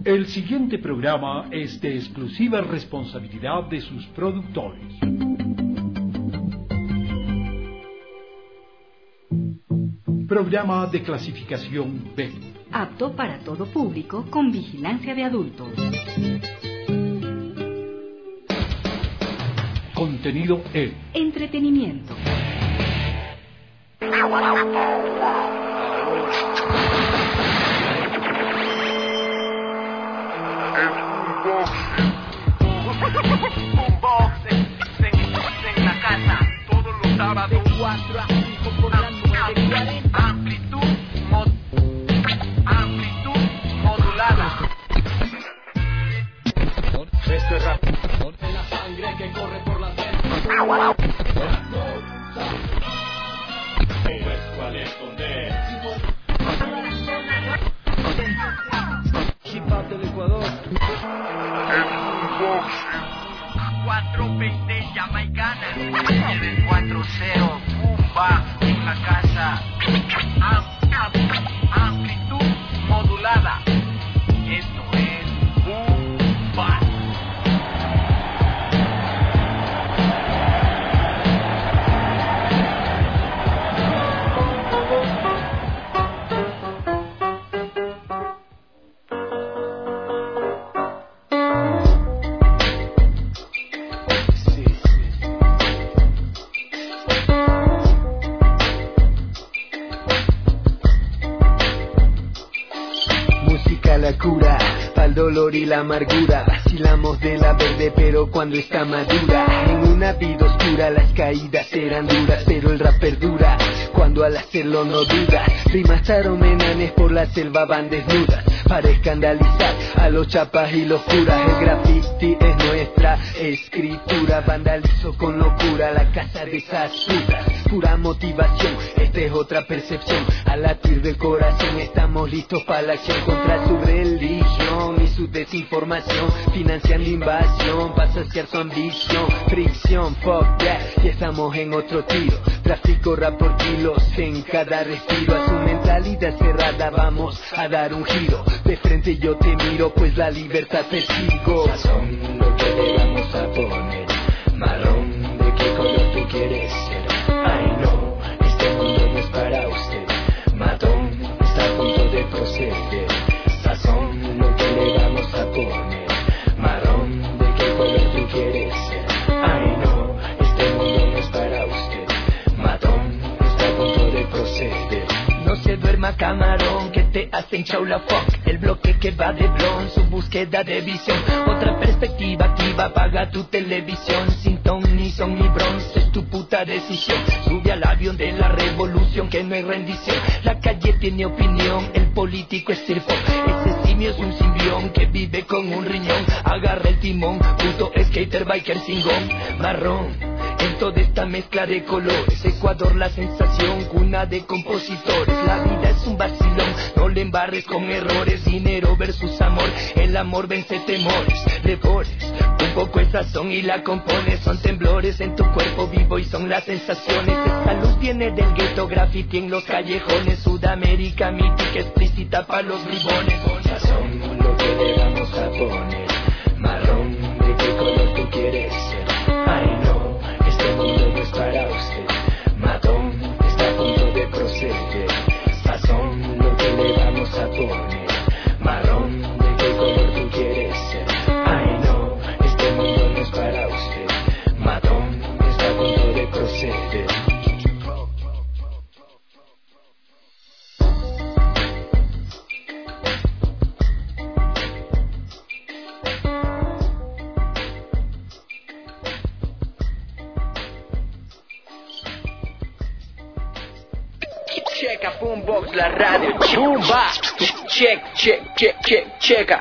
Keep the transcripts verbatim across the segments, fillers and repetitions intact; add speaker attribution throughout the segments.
Speaker 1: El siguiente programa es de exclusiva responsabilidad de sus productores. Programa de clasificación B.
Speaker 2: Apto para todo público con vigilancia de adultos.
Speaker 1: Contenido E.
Speaker 2: Entretenimiento.
Speaker 3: Boombox en la casa todos los sábados cuatro a cinco por la nueve cuarenta. Amplitud mod, amplitud modulada. Esto es rap. La sangre que corre por las venas. No es cual esconder. Hip hop del Ecuador. cuatro veinte jamaicana. El cuatro cero Bumba en la casa. Am, am, amplitud modulada. Esto es Bumba.
Speaker 4: La cura, pa'l dolor y la amargura. Vacilamos de la verde pero cuando está madura. En una vida oscura las caídas serán duras, pero el rap perdura cuando al hacerlo no dudas. Rimas taromenanes por la selva van desnudas para escandalizar a los chapas y los curas. El graffiti es nuestra escritura. Vandalizo con locura la casa de esas putas. Pura motivación, esta es otra percepción. Al latir del corazón estamos listos para la acción contra su religión y su desinformación. Financian la invasión para saciar su ambición. Fricción, fuck that, y estamos en otro tiro. Tráfico rap por kilos en cada respiro. A su mentalidad cerrada vamos a dar un giro. De frente yo te miro pues la libertad persigo. Sazón lo que le vamos a poner. Marrón, ¿de qué color tú quieres ser? Ay no, este mundo no es para usted. Matón está a punto de proceder. Sazón lo que le vamos a poner. Marrón, ¿de qué color tú quieres ser? Ay no, este mundo no es para usted. Matón está a punto de proceder. No se duerma camarón que te hacen chaula fuck. El bloque que va de blon, su búsqueda de visión. Otra perspectiva activa, apaga tu televisión. Sin ton ni son ni bronce, es tu puta decisión. Sube al avión de la revolución que no hay rendición. La calle tiene opinión, el político es circo. Ese simio es un simbión que vive con un riñón. Agarra el timón, puto skater biker singón. Marrón, en toda esta mezcla de colores. Ecuador la sensación, cuna de compositores. La vida es un vacilón, no le embarres con errores. Dinero versus amor, el amor vence temores. Devores un poco esa son y la compones. Son temblores en tu cuerpo vivo y son las sensaciones. Esta luz viene del gueto, graffiti en los callejones. Sudamérica mítica explícita pa' los bribones. Sazón lo que le vamos a poner. Marrón, ¿de qué color tú quieres ser? Ay no, este mundo no es para usted. Matón está a punto de proceder. Sazón lo que le vamos a poner. Marrón, ¿de qué color tú quieres ser? Ay no, este mundo no es para usted. Matón está a punto de proceder. Checa Boombox, la radio, chumba. Check, check, check, check, checa.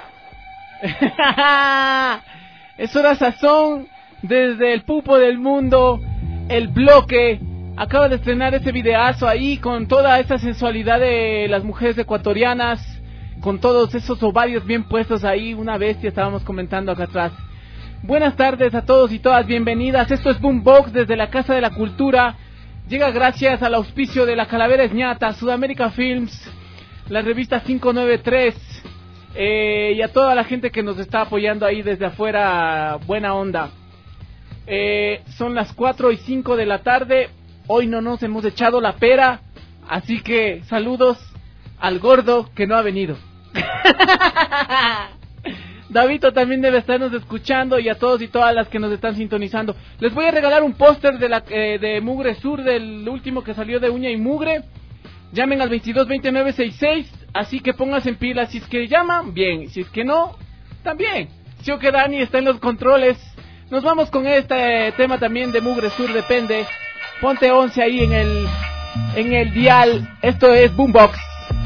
Speaker 5: Es hora sazón desde el pupo del mundo, el bloque. Acaba de estrenar ese videazo ahí con toda esa sensualidad de las mujeres ecuatorianas, con todos esos ovarios bien puestos ahí, una bestia estábamos comentando acá atrás. Buenas tardes a todos y todas, bienvenidas. Esto es Boombox desde la Casa de la Cultura. Llega gracias al auspicio de la Calavera Ñata, Sudamérica Films, la revista quinientos noventa y tres eh, y a toda la gente que nos está apoyando ahí desde afuera, buena onda. Eh, son las cuatro y cinco de la tarde, hoy no nos hemos echado la pera, así que saludos al gordo que no ha venido. Davito también debe estarnos escuchando, y a todos y todas las que nos están sintonizando. Les voy a regalar un póster de la eh, de Mugre Sur, del último que salió de Uña y Mugre. Llamen al veintidós veintinueve sesenta y seis, así que pónganse en pila. Si es que llaman, bien, si es que no, también. Si o que Dani está en los controles. Nos vamos con este tema también de Mugre Sur, depende. Ponte once ahí en el en el dial. Esto es Boombox.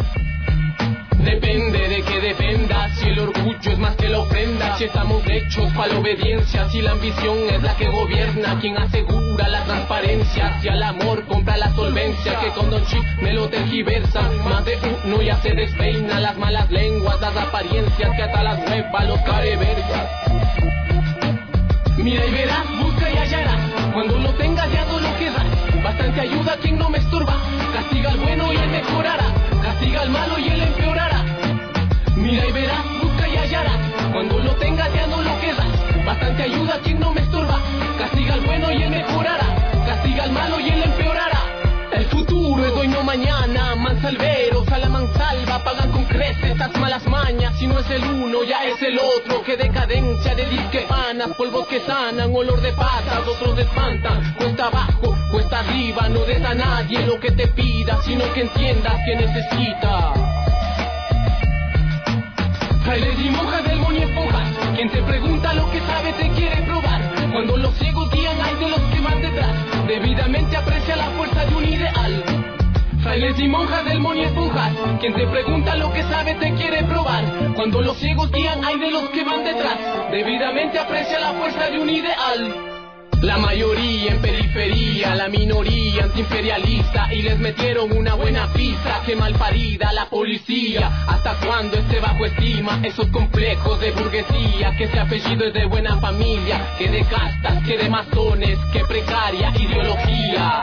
Speaker 6: Depende de que dependa, si el orgullo es más que la ofrenda, si estamos hechos para la obediencia, si la ambición es la que gobierna, quien asegura la transparencia, si al amor compra la solvencia, que con Don Chic me lo tergiversan, más de uno ya se despeina, las malas lenguas, las apariencias, que hasta las huevas los carevergas. Mira y verás, busca y hallarás, cuando lo tengas ya no lo querrás, bastante ayuda a quien no me estorba, castiga al bueno y él mejorará, castiga al malo y él empeorará. Mira y verás, busca y hallarás, cuando lo tengas ya no lo querrás, bastante ayuda a quien no me estorba, castiga al bueno y él mejorará, castiga al malo y él empeorará. El futuro es hoy no mañana, mansalveros a la mansalva pagan con creces estas malas mañas, si no es el uno ya es el otro, que decadencia de disquepanas, polvos que sanan, olor de patas, otros espantan, cuesta abajo, cuesta arriba, no des a nadie lo que te pida, sino que entiendas que necesitas. Frailes y monjas del Moni Esponjas, quien te pregunta lo que sabe te quiere probar, cuando los ciegos guían hay de los que van detrás, debidamente aprecia la fuerza de un ideal. Frailes y monjas del Moni Esponjas, quien te pregunta lo que sabe te quiere probar, cuando los ciegos guían hay de los que van detrás, debidamente aprecia la fuerza de un ideal. La mayoría en periferia, la minoría antiimperialista, y les metieron una buena pizza, que malparida la policía. ¿Hasta cuándo este bajo estima esos complejos de burguesía? Que ese apellido es de buena familia, que de castas, que de masones, que precaria ideología.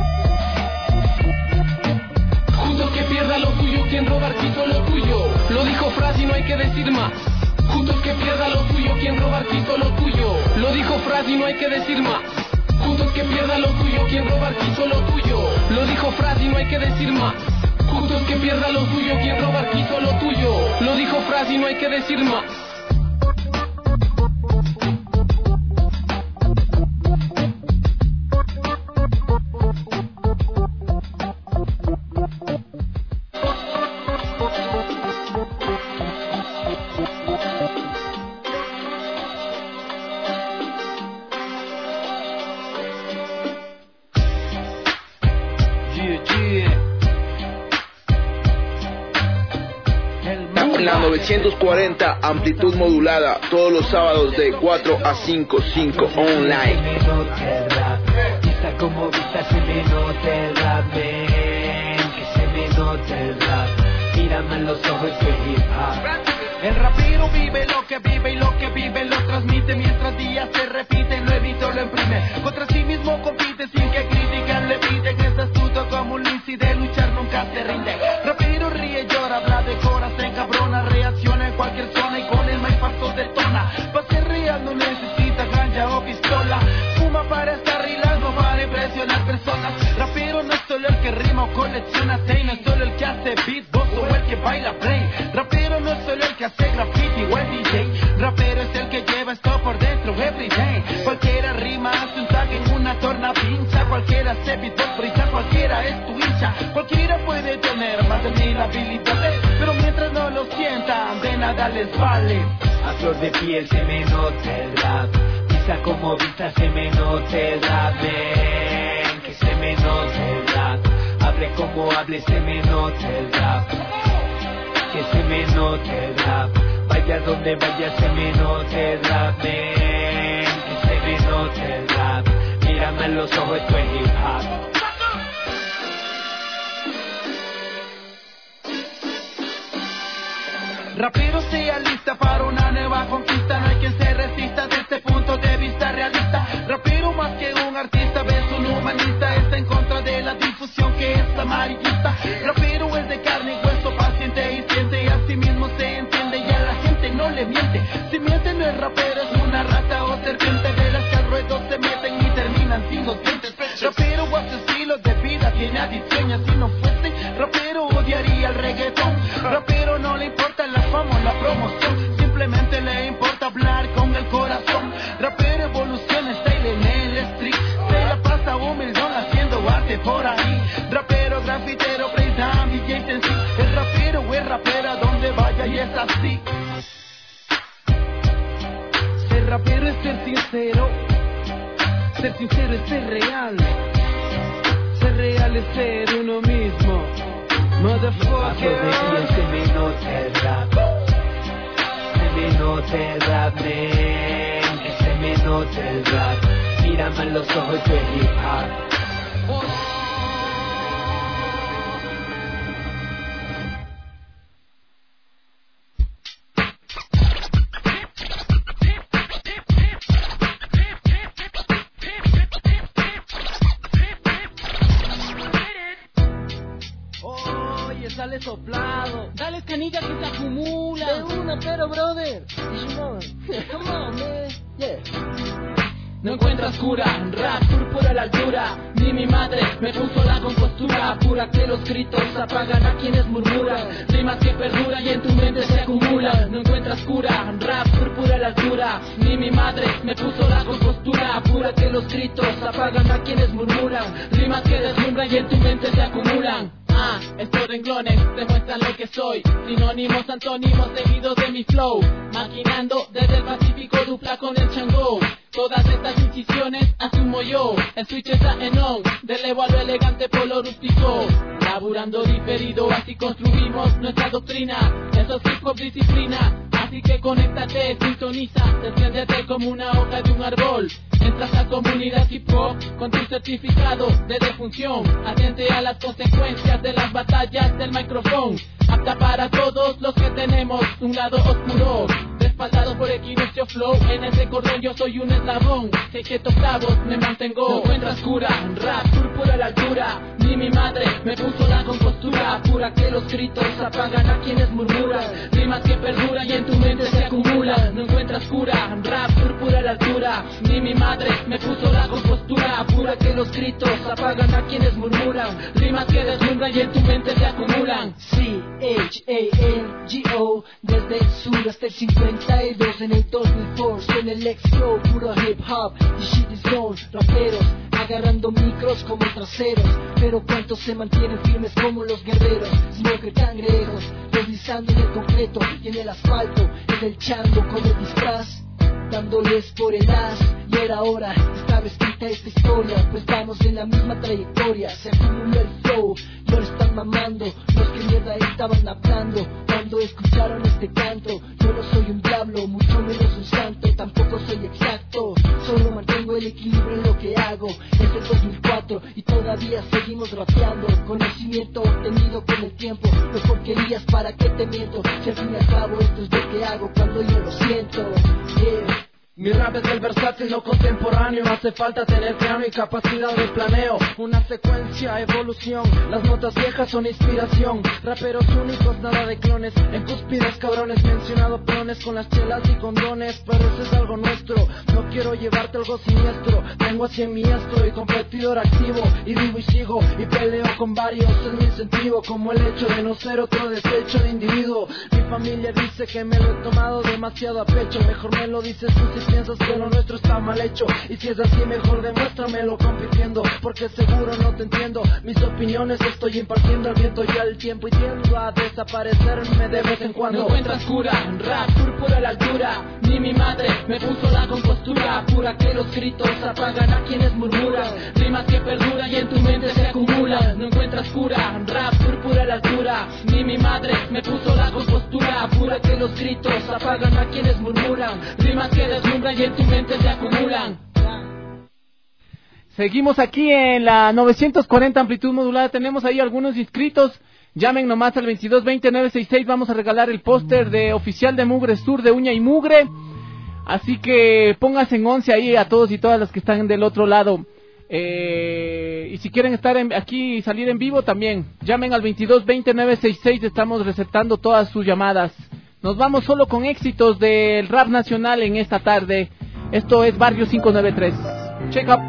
Speaker 6: Justo que pierda lo tuyo, quien robar quiso lo tuyo, lo dijo Frasi, no hay que decir más. Justo que pierda lo tuyo, quien robar quiso lo tuyo, lo dijo Frasi, no hay que decir más. Justo que pierda lo tuyo, quien robar quiso lo tuyo, lo dijo Frasi, no hay que decir más. Justo que pierda lo tuyo, quien robar quiso lo tuyo, lo dijo Frasi, no hay que decir más.
Speaker 7: novecientos cuarenta, amplitud modulada, todos los sábados de cuatro a cinco, cinco online.
Speaker 4: Vista como vista se me nota el rap, ven, que se me nota el rap. Mírame en los ojos que hip hop.
Speaker 3: El rapero vive lo que vive y lo que vive lo transmite, mientras días se repiten, lo edito, lo imprime. Contra sí mismo compite sin que critican le piden. Es astuto como un lince, de luchar nunca se rinde. Rapero ríe, llora, habla de coras, se encabrona, reacciona en cualquier zona y con el más paso detona. Pa' ser real no necesita ganja o pistola, fuma para estar relax, no para impresionar personas. Rapero no es solo el que rima o colecciona tape, no es solo el que hace beatbox o el que baila play. Rapero no es solo el que hace graffiti o el D J, rapero es el que lleva esto por dentro everyday. Cualquiera rima, hace un tag en una torna pincha, cualquiera hace beatbox brilla, cualquiera es tu hincha. Cualquiera puede tener más de mil habilidades, pero mientras no lo sientan, de nada les vale.
Speaker 4: A flor de piel se me nota el rap, vista como vista se me nota el rap, ven, que se me nota el rap. Hable como hable se me nota el rap, que se me note el rap. Vaya donde vaya se me note el rap, ven, que se me note el rap. Mírame en los ojos, esto es hip hop.
Speaker 3: Rapero sea lista para una nueva conquista, no hay quien se resista desde este punto de vista realista. Rapero más que un artista, ves un humanista, está en contra de la difusión que es amarillista. Rapero es de carne y hueso, paciente y siente, y así mismo se entiende ya. ser rapero es una rata o serpiente de las que al ruedo se meten y terminan sin los dientes. Rapero o su estilo de vida tiene adicción, y así no fuese rapero odiaría el reggaetón. Rapero no le importa la fama o la promoción, simplemente le importa hablar con el corazón. Rapero evoluciona, style en el street, se la pasa humildón haciendo arte por ahí. Rapero, grafitero, breakdown, D J en sí, el rapero o el rapera donde vaya y es así. Ser rapero es ser sincero, ser sincero es ser real, ser real es ser uno mismo. Motherfucker,
Speaker 4: se me nota el rap, se me nota el rap, man, que se me nota el rap. Mírame en los ojos de hip hop.
Speaker 3: Dale soplado,
Speaker 6: dale canilla que se acumula.
Speaker 3: De una, pero brother, you know, come on, man, yeah.
Speaker 6: No encuentras cura, rap, púrpura a la altura. Ni mi madre me puso la compostura pura que los gritos apagan a quienes murmuran. Rimas que perduran y en tu mente se acumulan. No encuentras cura, rap, púrpura a la altura. Ni mi madre me puso la compostura pura que los gritos apagan a quienes murmuran. Rimas que deslumbran y en tu mente se acumulan. Ah, estos renglones demuestran lo que soy. Sinónimos, antónimos seguidos de mi flow. Maquinando desde el Pacífico dupla con el Changó. Todas estas incisiones asumo yo. El switch está en on, del Evo a lo elegante polo rústico. Laburando diferido, así construimos nuestra doctrina. Eso es hip hop disciplina. Así que conéctate, sintoniza, defiéndete como una hoja de un árbol. Entras a comunidad hip hop con tu certificado de defunción. Atente a las consecuencias de las batallas del micrófono. Apta para todos los que tenemos un lado oscuro. Respaldado por Equinoccio Flow, en ese cordón yo soy un eslabón. Sé que octavos me mantengo. No encuentras cura, rap, púrpura a la altura. Ni mi madre me puso la compostura pura que los gritos apagan a quienes murmuran. Rimas que perduran y en tu mente se acumulan. No encuentras cura, rap, púrpura a la altura. Ni mi madre me puso la compostura pura que los gritos apagan a quienes murmuran. Rimas que deslumbran y en tu mente se acumulan.
Speaker 3: C H A N G O desde el sur hasta el cincuenta y dos. En el dos mil cuatro en el ex-flow, puro hip hop, the shit is gone. Raperos agarrando micros como traseros, pero cuántos se mantienen firmes como los guerreros. Smoker cangrejos, deslizando en el concreto y en el asfalto, en el chango como el disfraz, dándoles por el as. Y era hora, estaba escrita esta historia, pues vamos en la misma trayectoria. Se acumuló el flow y ahora están mamando los que mierda estaban hablando cuando escucharon este canto. Yo no soy un diablo, mucho menos un santo, tampoco soy exacto, solo mantengo el equilibrio en lo que hago. Es el dos mil cuatro y todavía seguimos rapeando. Conocimiento obtenido con el tiempo, no porquerías, para qué te miento. Si al fin y al cabo esto es lo que hago cuando yo lo siento, yeah.
Speaker 6: Mi rap es el versátil, no contemporáneo. No hace falta tener piano y capacidad de planeo. Una secuencia, evolución. Las notas viejas son inspiración. Raperos únicos, nada de clones. En cúspides, cabrones, mencionado peones con las chelas y condones. Pero eso es algo nuestro, no quiero llevarte algo siniestro. Tengo a cien mi astro y competidor activo. Y vivo y sigo y peleo con varios. Es mi incentivo, como el hecho de no ser otro desecho de individuo. Mi familia dice que me lo he tomado demasiado a pecho. Mejor me lo dices tú si piensas que lo nuestro está mal hecho. Y si es así, mejor demuéstramelo compitiendo, porque seguro no te entiendo. Mis opiniones estoy impartiendo al viento y al tiempo, y tiendo a desaparecerme de vez en cuando. No encuentras cura, rap, púrpura a la altura. Ni mi madre me puso la compostura pura que los gritos apagan a quienes murmuran. Rimas que perduran y en tu mente se acumulan. No encuentras cura, rap, púrpura a la altura. Ni mi madre me puso la compostura pura que los gritos apagan a quienes murmuran. Rimas que deslumbran y en tu mente se acumulan.
Speaker 5: Seguimos aquí en la novecientos cuarenta amplitud modulada. Tenemos ahí algunos inscritos. Llamen nomás al veintidós veinte nueve sesenta y seis. Vamos a regalar el póster de oficial de Mugre Sur de Uña y Mugre. Así que pónganse en once ahí a todos y todas las que están del otro lado. Eh, y si quieren estar en, aquí y salir en vivo también, llamen al veintidós veinte nueve sesenta y seis. Estamos receptando todas sus llamadas. Nos vamos solo con éxitos del rap nacional en esta tarde. Esto es Barrio cinco nueve tres. Check up.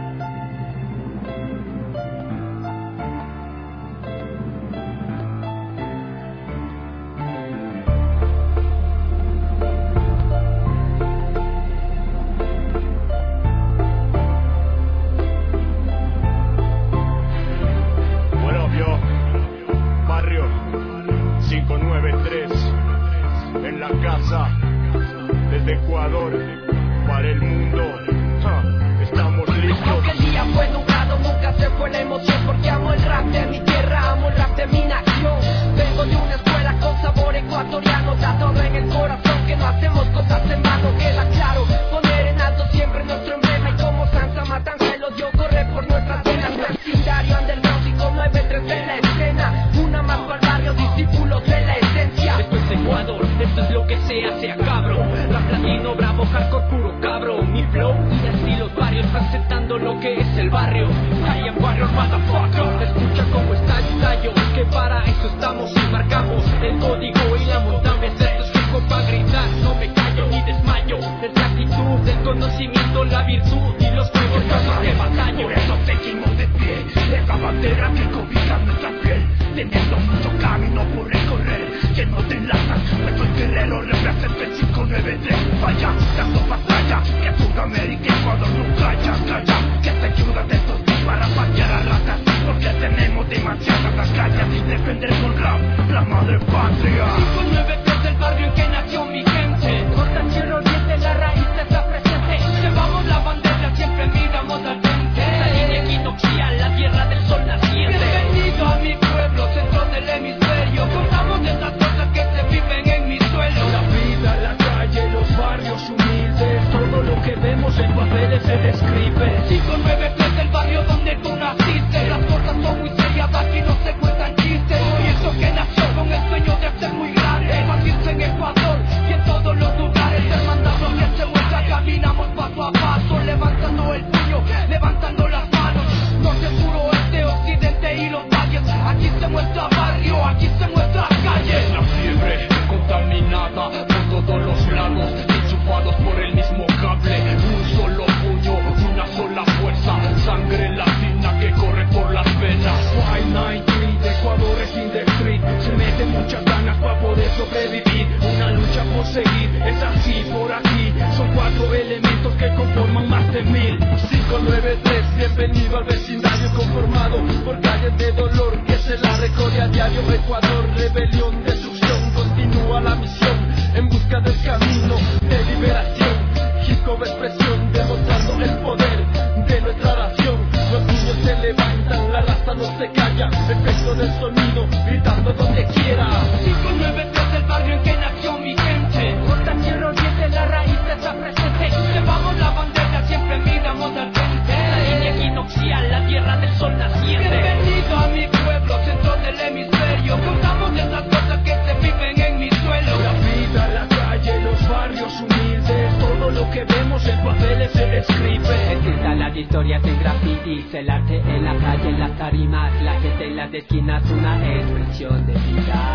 Speaker 8: Desde Ecuador para el mundo, ja, estamos listos.
Speaker 3: Aunque el día fue nublado, nunca se fue la emoción, porque amo el rap de mi tierra, amo el rap de mi nación. Vengo de una escuela con sabor ecuatoriano, tatuado en el corazón, que no hacemos cosas en vano. Queda claro, poner en alto siempre nuestro emblema, y como Sansa Matanza el odio corre por nuestras venas. Vecindario underground cinco nueve tres en la escena, una más para el barrio, discípulos de la esencia.
Speaker 6: Esto es Ecuador, esto es lo que se hace a cabro. Rap latino, bravo, hardcore, puro cabro. Mi flow y así los barrios presentando lo que es el barrio. Calla Warrior, motherfucker. Escucha cómo está el tallo, que para eso estamos y marcamos el código y la montaña. Esto es que para gritar, no me callo ni desmayo. Es la actitud del conocimiento, la virtud y los juegos de batalla.
Speaker 8: Por eso seguimos de pie, esa bandera que cobija nuestra piel, teniendo mucho camino por recorrer, lleno de lanzas, nuestro guerrero representa el cinco nueve tres. Vaya, dando batalla, que Sudamérica y Ecuador no calla, calla, que te ayuda de estos días para patear a ratas, porque tenemos demasiadas agallas y defender con rap la madre patria.
Speaker 6: cinco nueve tres del barrio en que nació mi gente.
Speaker 3: Corta cielo, diente, la raíz está presente.
Speaker 6: Llevamos la bandera, siempre miramos al frente. La línea equinoccial, la tierra del sol naciente.
Speaker 3: Bienvenido a mi pueblo, centro del hemisferio. Contamos de esas cosas que se viven en mi suelo.
Speaker 8: La vida, la calle, los barrios humildes, todo lo que vemos en papeles se describe.
Speaker 3: cinco nueve tres del barrio donde tú naciste. Las cosas son muy serias, aquí no se cuentan chistes. Y eso que nació con el sueño de ser muy grande, expandirse en Ecuador y en todos los lugares. Hermandad que se muestra, caminamos paso a paso, levantando el puño, levantando las manos. Norte, sur, oeste, occidente y los valles. Aquí se muestra barrio, aquí se muestra calle.
Speaker 8: La fiebre contaminada por todos los lados, enchufados por el mismo cable. Un solo puño, una sola fuerza, sangre latina que corre por las venas. cinco nueve tres de Ecuador es in the street, se meten muchas ganas para poder sobrevivir. Una lucha por seguir, es así por aquí. Son cuatro elementos que conforman más de mil. cinco nueve tres, bienvenido al vecindario conformado por calles de dolor que se la recorre a diario. Ecuador, rebelión, destrucción, continúa la misión en busca del camino de liberación. Hip hop expresión, demostrando el poder de nuestra nación. Los niños se levantan, la raza no se calla, efecto del sonido, gritando donde quiera.
Speaker 3: cinco nueve tres del barrio en que nació mi gente. Corta cielo, diente, la raíz está presente. Llevamos la bandera, siempre miramos al frente.
Speaker 6: La línea equinoccial, la tierra del sol naciente.
Speaker 3: Bienvenido a mi pueblo, centro del hemisferio. Contamos de esas cosas que se viven en mi suelo.
Speaker 8: La vida, la calle, los barrios humildes, todo lo que vemos en papeles se escribe.
Speaker 9: Escrita las historias en grafitis, el arte en la calle, en las tarimas, la gente en las esquinas, una expresión de vida,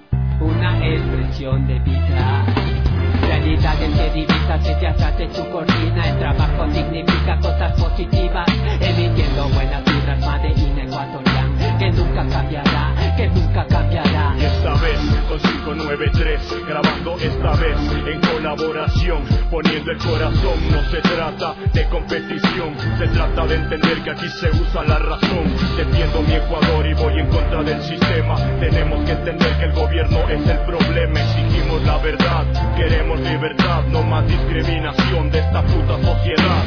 Speaker 9: una expresión de vida. Realidades que divisas desde atrás de tu cortina, el trabajo significa cosas positivas, emitiendo buenas vibras, Made in Ecuatorian, que nunca cambiará, que nunca cambiará.
Speaker 8: Y esta vez con cinco nueve tres, grabando esta vez en colaboración, poniendo el corazón. No se trata de competición, se trata de entender que aquí se usa la razón. Defiendo mi Ecuador y voy en contra del sistema. Tenemos que entender que el gobierno es el problema. Exigimos la verdad, queremos libertad, no más discriminación de esta puta sociedad.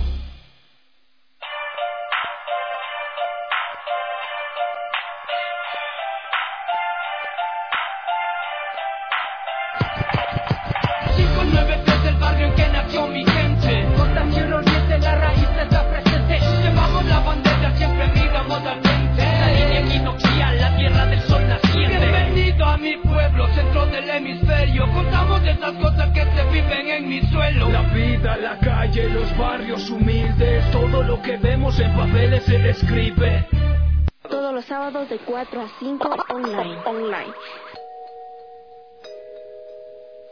Speaker 3: cinco nueve tres del barrio en que nació mi gente. Corta cielo, diente, la raíz está presente. Llevamos la bandera, siempre miramos al frente.
Speaker 6: La línea equinoccial, la tierra del sol naciente.
Speaker 3: Bienvenido a mi pueblo, centro del hemisferio. Contamos de esas cosas que se viven en mi suelo.
Speaker 8: La vida, la calle, los barrios humildes, todo lo que vemos en papeles se escribe.
Speaker 10: Todos los sábados de cuatro a cinco online. online.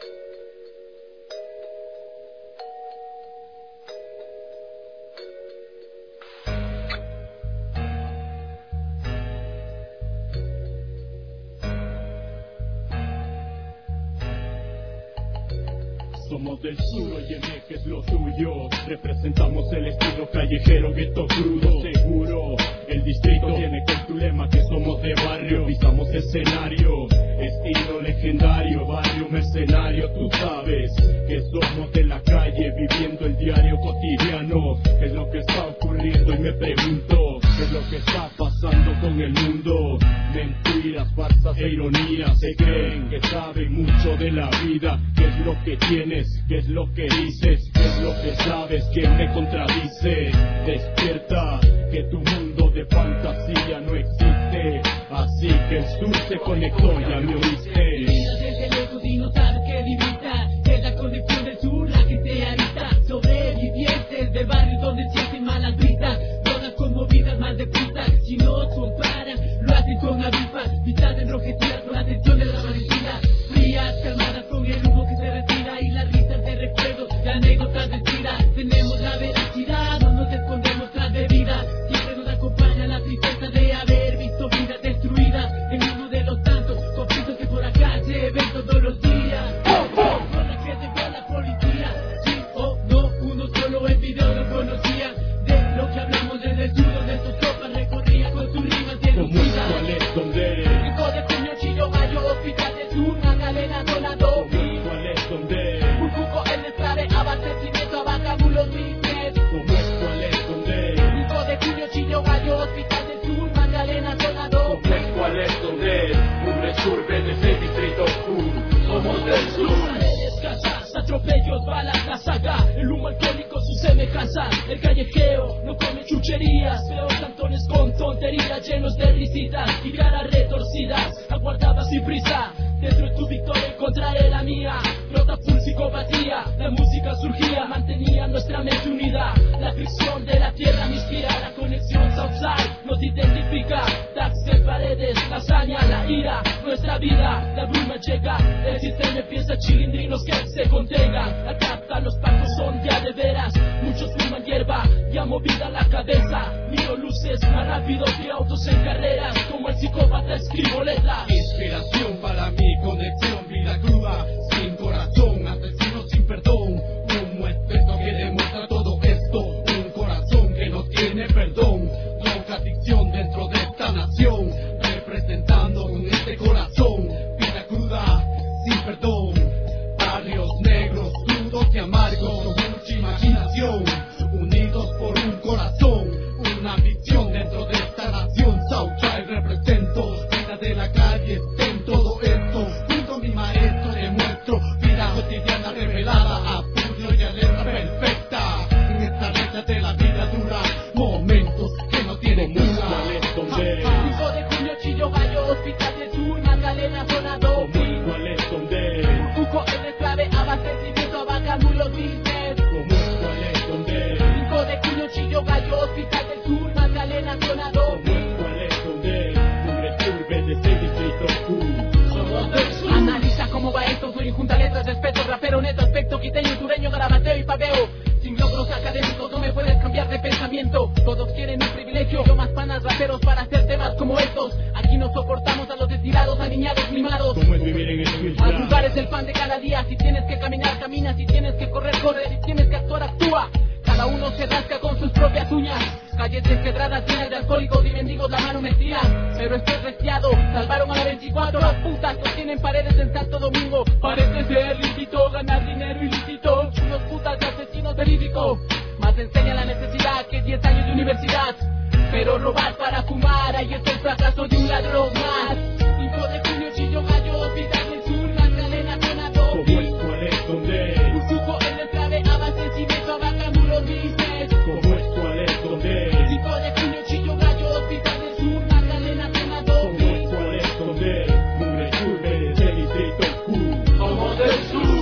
Speaker 8: Somos del sur, óyeme que es lo tuyo. Representamos el estilo callejero, gueto crudo. Seguro, el distrito viene con tu lema que somos de barrio. Pisamos escenario, estilo legendario. Barrio mercenario, tú sabes que somos de la calle, viviendo el diario cotidiano. ¿Qué es lo que está ocurriendo? Y me pregunto, ¿qué es lo que está pasando con el mundo? Mentiras, farsas e ironías. Se creen que saben mucho de la vida. ¿Qué es lo que tienes? ¿Qué es lo que dices? ¿Qué es lo que sabes? ¿Quién me contradice? Despierta, que tu mundo de fantasía no existe. Así que el sur se conectó, ya me oíste.
Speaker 6: Mira desde lejos y no sabes qué limita. Es la conexión del sur la que te habita. Sobrevivientes de barrios donde sienten malas vistas. Zonas conmovidas más deprisa. Si no son paras, lo hacen con avispas. Vistas enrojecidas con la atención de la parecida. Frías, calmadas con el humo que se respira. Y las risas de recuerdos, de anécdotas de vida. Tenemos la veracidad, no nos escondemos tras de vida. Siempre nos acompaña la tristeza de haber visto vidas destruidas. En uno de los tantos conflictos que por acá se ven todos los días. Con la que llegó la policía. Sí o no, uno solo en video lo conocía. De lo que hablamos desde el sur, donde sus tropas recorrían con sus rimas seducidas.
Speaker 8: ¿Cuál es donde?
Speaker 6: Cinco de junio, Chillo, Mayo, Hospital del Sur, Magdalena, zona dos.
Speaker 8: ¿Cuál es donde?
Speaker 6: Urcuco, el Estrade, abastecimiento, Abacabulos, business.
Speaker 8: ¿Cómo es? ¿Cuál es donde?
Speaker 6: cinco de junio, Chillo, Mayo, Hospital del Sur, Magdalena, zona dos.
Speaker 8: ¿Cómo es? ¿Cuál es donde? Un resurbe de ese distrito oscuro. Somos del sur.
Speaker 6: Paredes, casas, atropellos, balas, la saga. El humo alcohólico, su semejanza. El callejeo no come chucherías. Veo cantones con tonterías llenos de risitas y caras retorcidas, aguardadas sin prisa. Dentro de tu victoria encontraré la mía. Rota full psicopatía. La música surgía, mantenía nuestra mente unida. La fricción de la tierra me inspira. La conexión Southside nos identifica. Taxi en paredes, la hazaña, la ira, nuestra vida. La bruma llega, el sistema empieza chilindrinos que se contengan. Acá los pacos son ya de veras. Muchos fuman hierba, ya movida la cabeza. Miro luces más rápidos que autos en carreras. Como el psicópata escribo letras.
Speaker 8: Inspiración para mi conexión, vida cruda, sin corazón, asesino sin perdón. Como experto que demuestra todo esto, un corazón que no tiene perdón. Drogadicción dentro de esta nación, representando con este corazón. Vida cruda, sin perdón. Barrios negros, crudos y amargos, con mucha imaginación. Unidos por un corazón, una visión dentro de esta nación. Southside represento, vida de la calle, en todo esto. Junto a mi maestro demuestro vida cotidiana revelada a puño y a letra perfecta. En esta letra de la vida dura, momentos que no tienen cura.
Speaker 6: cinco de junio, Chillo, Mayo, Hospital del Sur, Magdalena, zona dos.
Speaker 8: ¿Cuál es donde?
Speaker 6: Urcuco, el Estrade, abastecimiento, Abacabulos, business.
Speaker 8: ¿Cómo es? ¿Cuál es donde?
Speaker 6: cinco de junio, Chillo, Mayo, Hospital del Sur, Magdalena, zona dos.
Speaker 8: ¿Cuál es donde? Un resurbe de ese distrito oscuro.
Speaker 6: Somos del sur. Analiza cómo va esto, soy junta letras, respeto, rapero, neto, aspecto, quiteño, sureño, garabateo y paveo. Sin logros académicos no me puedes cambiar de pensamiento. Todos quieren un privilegio, yo más panas raperos para hacer temas como estos. Aquí no soportamos a los estirados, aniñados, mimados.
Speaker 8: ¿Cómo es vivir en el filtro?
Speaker 6: Madrugar es el pan de cada día. Si tienes que caminar, camina. Si tienes que correr, corre. Si tienes que actuar, actúa. Cada uno se rasca con sus propias uñas. Calles despedradas llenas de alcohólicos y mendigos la mano me estiran. Pero estoy restiado, salvaron a la veinticuatro. Las putas no tienen paredes en Santo Domingo. Parece ser lícito, ganar dinero ilícito. Unos putas de asesinos verídicos. Más enseña la necesidad que diez años de universidad. Pero robar para fumar, ahí es el fracaso de un ladrón más. cinco de junio, Chillo, Mayo, Hospital del Sur, Magdalena, zona dos.
Speaker 8: ¿Cómo es? ¿Cuál es donde?
Speaker 6: Urcuco, el Estrade, abastecimiento, Abacabulos, business.
Speaker 8: ¿Cómo es? ¿Cuál es donde?
Speaker 6: cinco de junio, Chillo, Mayo, Hospital del Sur, Magdalena, zona dos.
Speaker 8: ¿Cómo es? ¿Cuál es donde? Un resurbe de ese distrito oscuro.
Speaker 6: Somos del sur.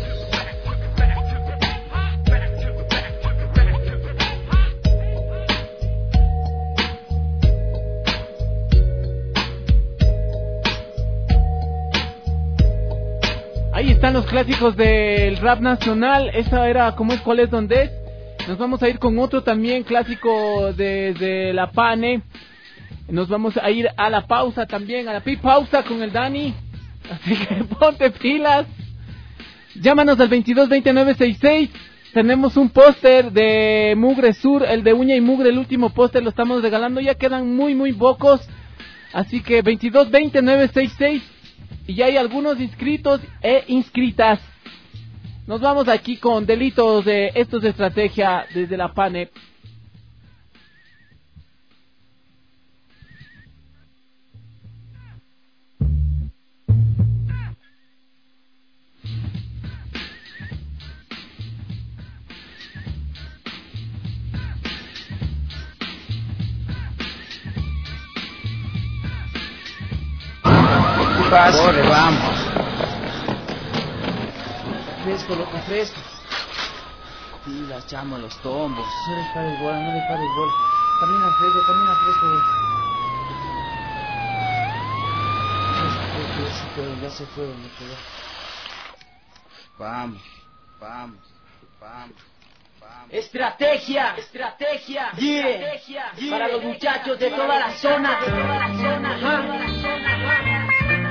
Speaker 5: Ahí están los clásicos del rap nacional. Esa era ¿Cómo es? ¿Cuál es? ¿Dónde es? Nos vamos a ir con otro también clásico desde la Pane. Nos vamos a ir a la pausa también, a la pi pausa con el Dani. Así que ponte pilas. Llámanos al veintidós veintinueve sesenta y seis. Tenemos un póster de Mugre Sur, el de Uña y Mugre, el último póster lo estamos regalando, ya quedan muy muy pocos, así que veintidós veintinueve sesenta y seis, y ya hay algunos inscritos e inscritas. Nos vamos aquí con Delitos de Estos de Estrategia desde la PANE.
Speaker 11: Corre, vamos. Fresco, loco, fresco. Pilas, chamo, los tombos. No les pares bola, no les pares bola. Camina fresco, camina fresco. Ya se fueron, ya se fueron, me quedé. Vamos, vamos, vamos.
Speaker 12: Estrategia, estrategia, yeah. estrategia yeah. Para los muchachos de toda la zona, de toda la zona, de toda la zona.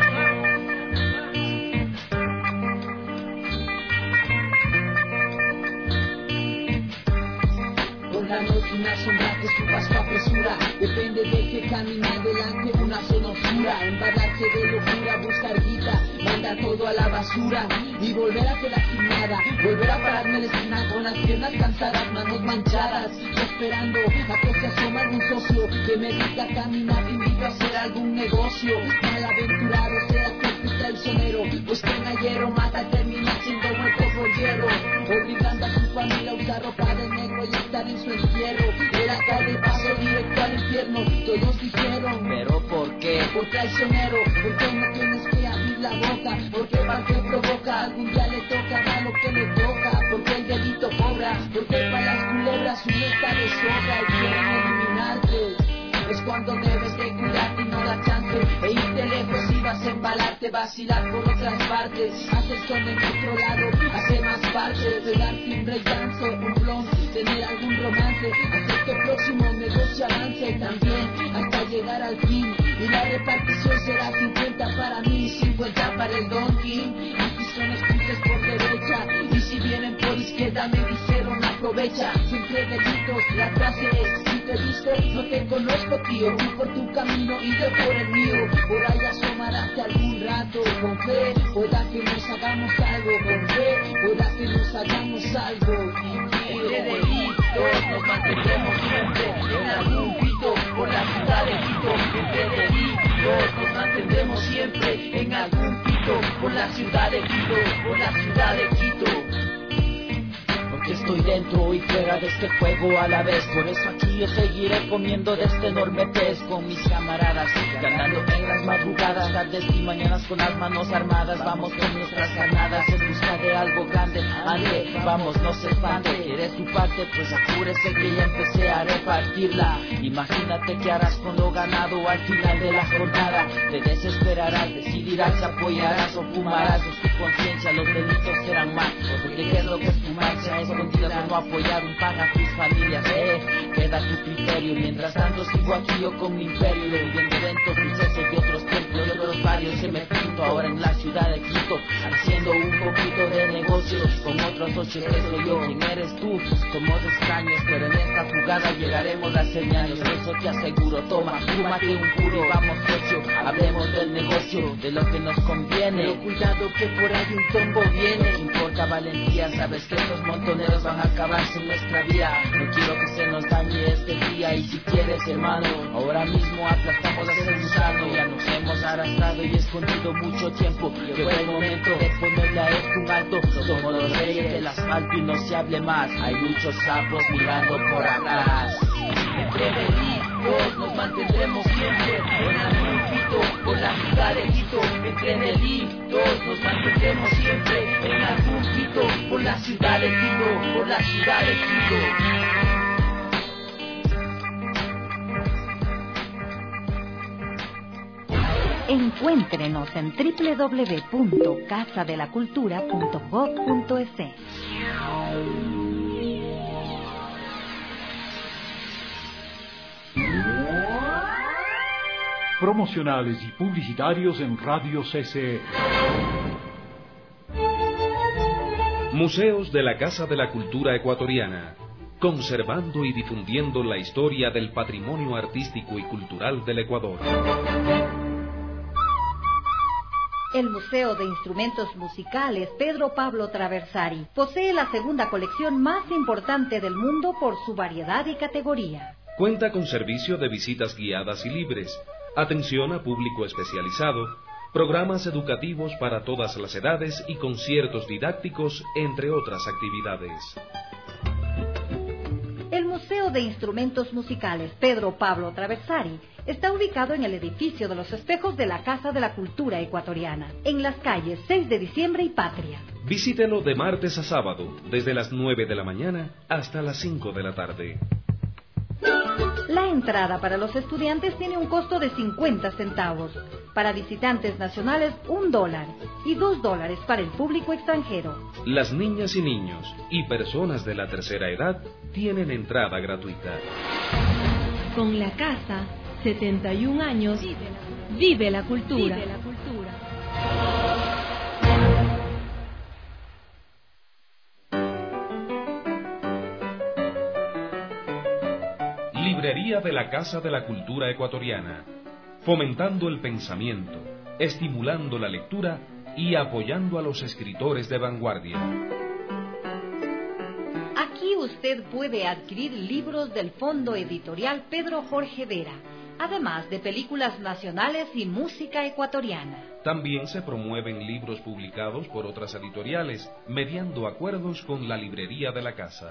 Speaker 13: La noche una sombra que su paso apresura, depende de que camina adelante una zona oscura, embarrarse de locura, buscar guita, mandar todo a la basura y volver a quedar sin nada, volver a pararme en la esquina con las piernas cansadas, manos manchadas, esperando a que se asoma algún socio que me diga caminar, te invito a hacer algún negocio, malaventurado sea que traicionero, pues que gallero mata termina siendo muerto por hierro, obligando a su familia a usar ropa de negro y estar en su entierro, de la calle paso directo al infierno, todos dijeron,
Speaker 11: ¿pero por qué?
Speaker 13: Por traicionero, porque no tienes que abrir la boca, porque para que provoca, algún día le tocará lo que le toca, porque el delito cobra, porque para las culebras uno está de sobra y quieren eliminarte. Es cuando debes de cuidarte y no la chance e irte lejos y vas a embalarte, vacilar por otras partes, hacer son en otro lado, hacer más parte, pegarte un breakdance, un blond, tener algún romance, hacer que el próximo negocio avance también, hasta llegar al fin, y la repartición será cincuenta para mí, cincuenta para el Don King, aquí son escuches por derecha, y si vienen por izquierda me dijeron aprovecha, siempre delitos, la frase es, si te he visto, no te conozco tío, fui por tu camino y yo por el mío, por ahí asomarás algún rato, con fe, pueda que nos hagamos algo, con fe, pueda que nos hagamos algo,
Speaker 12: entre delitos nos mantendremos siempre, en algún pito, por la ciudad de Quito, entre delitos nos mantendremos siempre, en algún pito, por la ciudad de Quito, por la ciudad de Quito.
Speaker 11: Estoy dentro y fuera de este juego a la vez, por eso aquí yo seguiré comiendo de este enorme pez con mis camaradas, ganando en las madrugadas, tardes y mañanas con las manos armadas, vamos con nuestras granadas en busca de algo grande, ande, vamos, no se espante, ¿quieres tu parte? Pues apúrese que ya empecé a repartirla, imagínate qué harás con lo ganado al final de la jornada, te desesperarás, decidirás si apoyarás o fumarás, es tu conciencia, los delitos serán más, porque qué es lo que es tu marcha, es escondidas o no apoyar un pan a tus familias, eh, queda tu criterio, mientras tanto sigo aquí yo con mi imperio, viviendo eventos, sucesos de otros tiempos, de otros barrios que me pinto, ahora en la ciudad de Quito, haciendo un poquito de negocio, con otros socios que soy yo, ¿quién eres tú? Somos extraños, pero en esta jugada llegaremos a ser ñaños, eso te aseguro, toma, fúmate un puro, vamos socio, hablemos del negocio, de lo que nos conviene,
Speaker 13: pero cuidado que por ahí un tombo viene,
Speaker 11: no importa valentía, sabes que estos montoneros van a acabarse en nuestra vía, no quiero que se nos dañe este día, y si quieres hermano, ahora mismo aplastamos a ser gusano, ya nos hemos arrastrado y escondido mucho tiempo, llegó el momento de ponerle a esto un alto, somos los reyes del asfalto y no se hable más, hay muchos sapos mirando por atrás,
Speaker 12: entre delitos nos mantendremos siempre, en algún pito, por la ciudad de Quito, entre delitos nos mantendremos siempre, en algún pito, por la ciudad de Quito, por la ciudad de Quito.
Speaker 2: Encuéntrenos en doble u doble u doble u punto casa de la cultura punto gob punto es.
Speaker 1: Promocionales y publicitarios en Radio C C.
Speaker 14: Museos de la Casa de la Cultura Ecuatoriana, conservando y difundiendo la historia del patrimonio artístico y cultural del Ecuador.
Speaker 2: El Museo de Instrumentos Musicales Pedro Pablo Traversari posee la segunda colección más importante del mundo por su variedad y categoría.
Speaker 14: Cuenta con servicio de visitas guiadas y libres, atención a público especializado, programas educativos para todas las edades y conciertos didácticos, entre otras actividades.
Speaker 2: El Museo de Instrumentos Musicales Pedro Pablo Traversari está ubicado en el edificio de los espejos de la Casa de la Cultura Ecuatoriana, en las calles seis de diciembre y Patria.
Speaker 14: Visítelo de martes a sábado, desde las nueve de la mañana hasta las cinco de la tarde.
Speaker 2: La entrada para los estudiantes tiene un costo de cincuenta centavos, para visitantes nacionales un dólar y dos dólares para el público extranjero.
Speaker 14: Las niñas y niños y personas de la tercera edad tienen entrada gratuita.
Speaker 15: Con la casa, setenta y un años, vive la cultura. Vive la cultura.
Speaker 14: Librería de la Casa de la Cultura Ecuatoriana, fomentando el pensamiento, estimulando la lectura y apoyando a los escritores de vanguardia.
Speaker 2: Aquí usted puede adquirir libros del Fondo Editorial Pedro Jorge Vera, además de películas nacionales y música ecuatoriana.
Speaker 14: También se promueven libros publicados por otras editoriales, mediando acuerdos con la Librería de la Casa.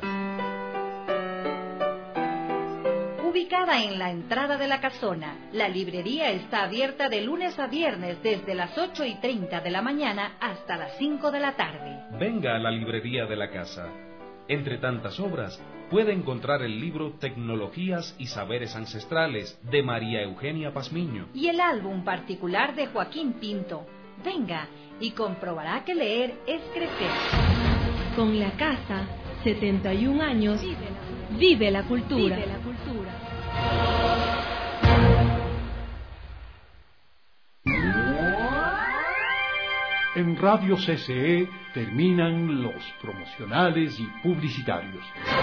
Speaker 2: Ubicada en la entrada de la casona, la librería está abierta de lunes a viernes desde las ocho y treinta de la mañana hasta las cinco de la tarde.
Speaker 14: Venga a la Librería de la Casa. Entre tantas obras, puede encontrar el libro Tecnologías y Saberes Ancestrales de María Eugenia Pazmiño
Speaker 2: y el álbum particular de Joaquín Pinto. Venga y comprobará que leer es crecer.
Speaker 15: Con la casa, setenta y un años, vive la cultura. Vive la cultura.
Speaker 1: En Radio C C E terminan los promocionales y publicitarios.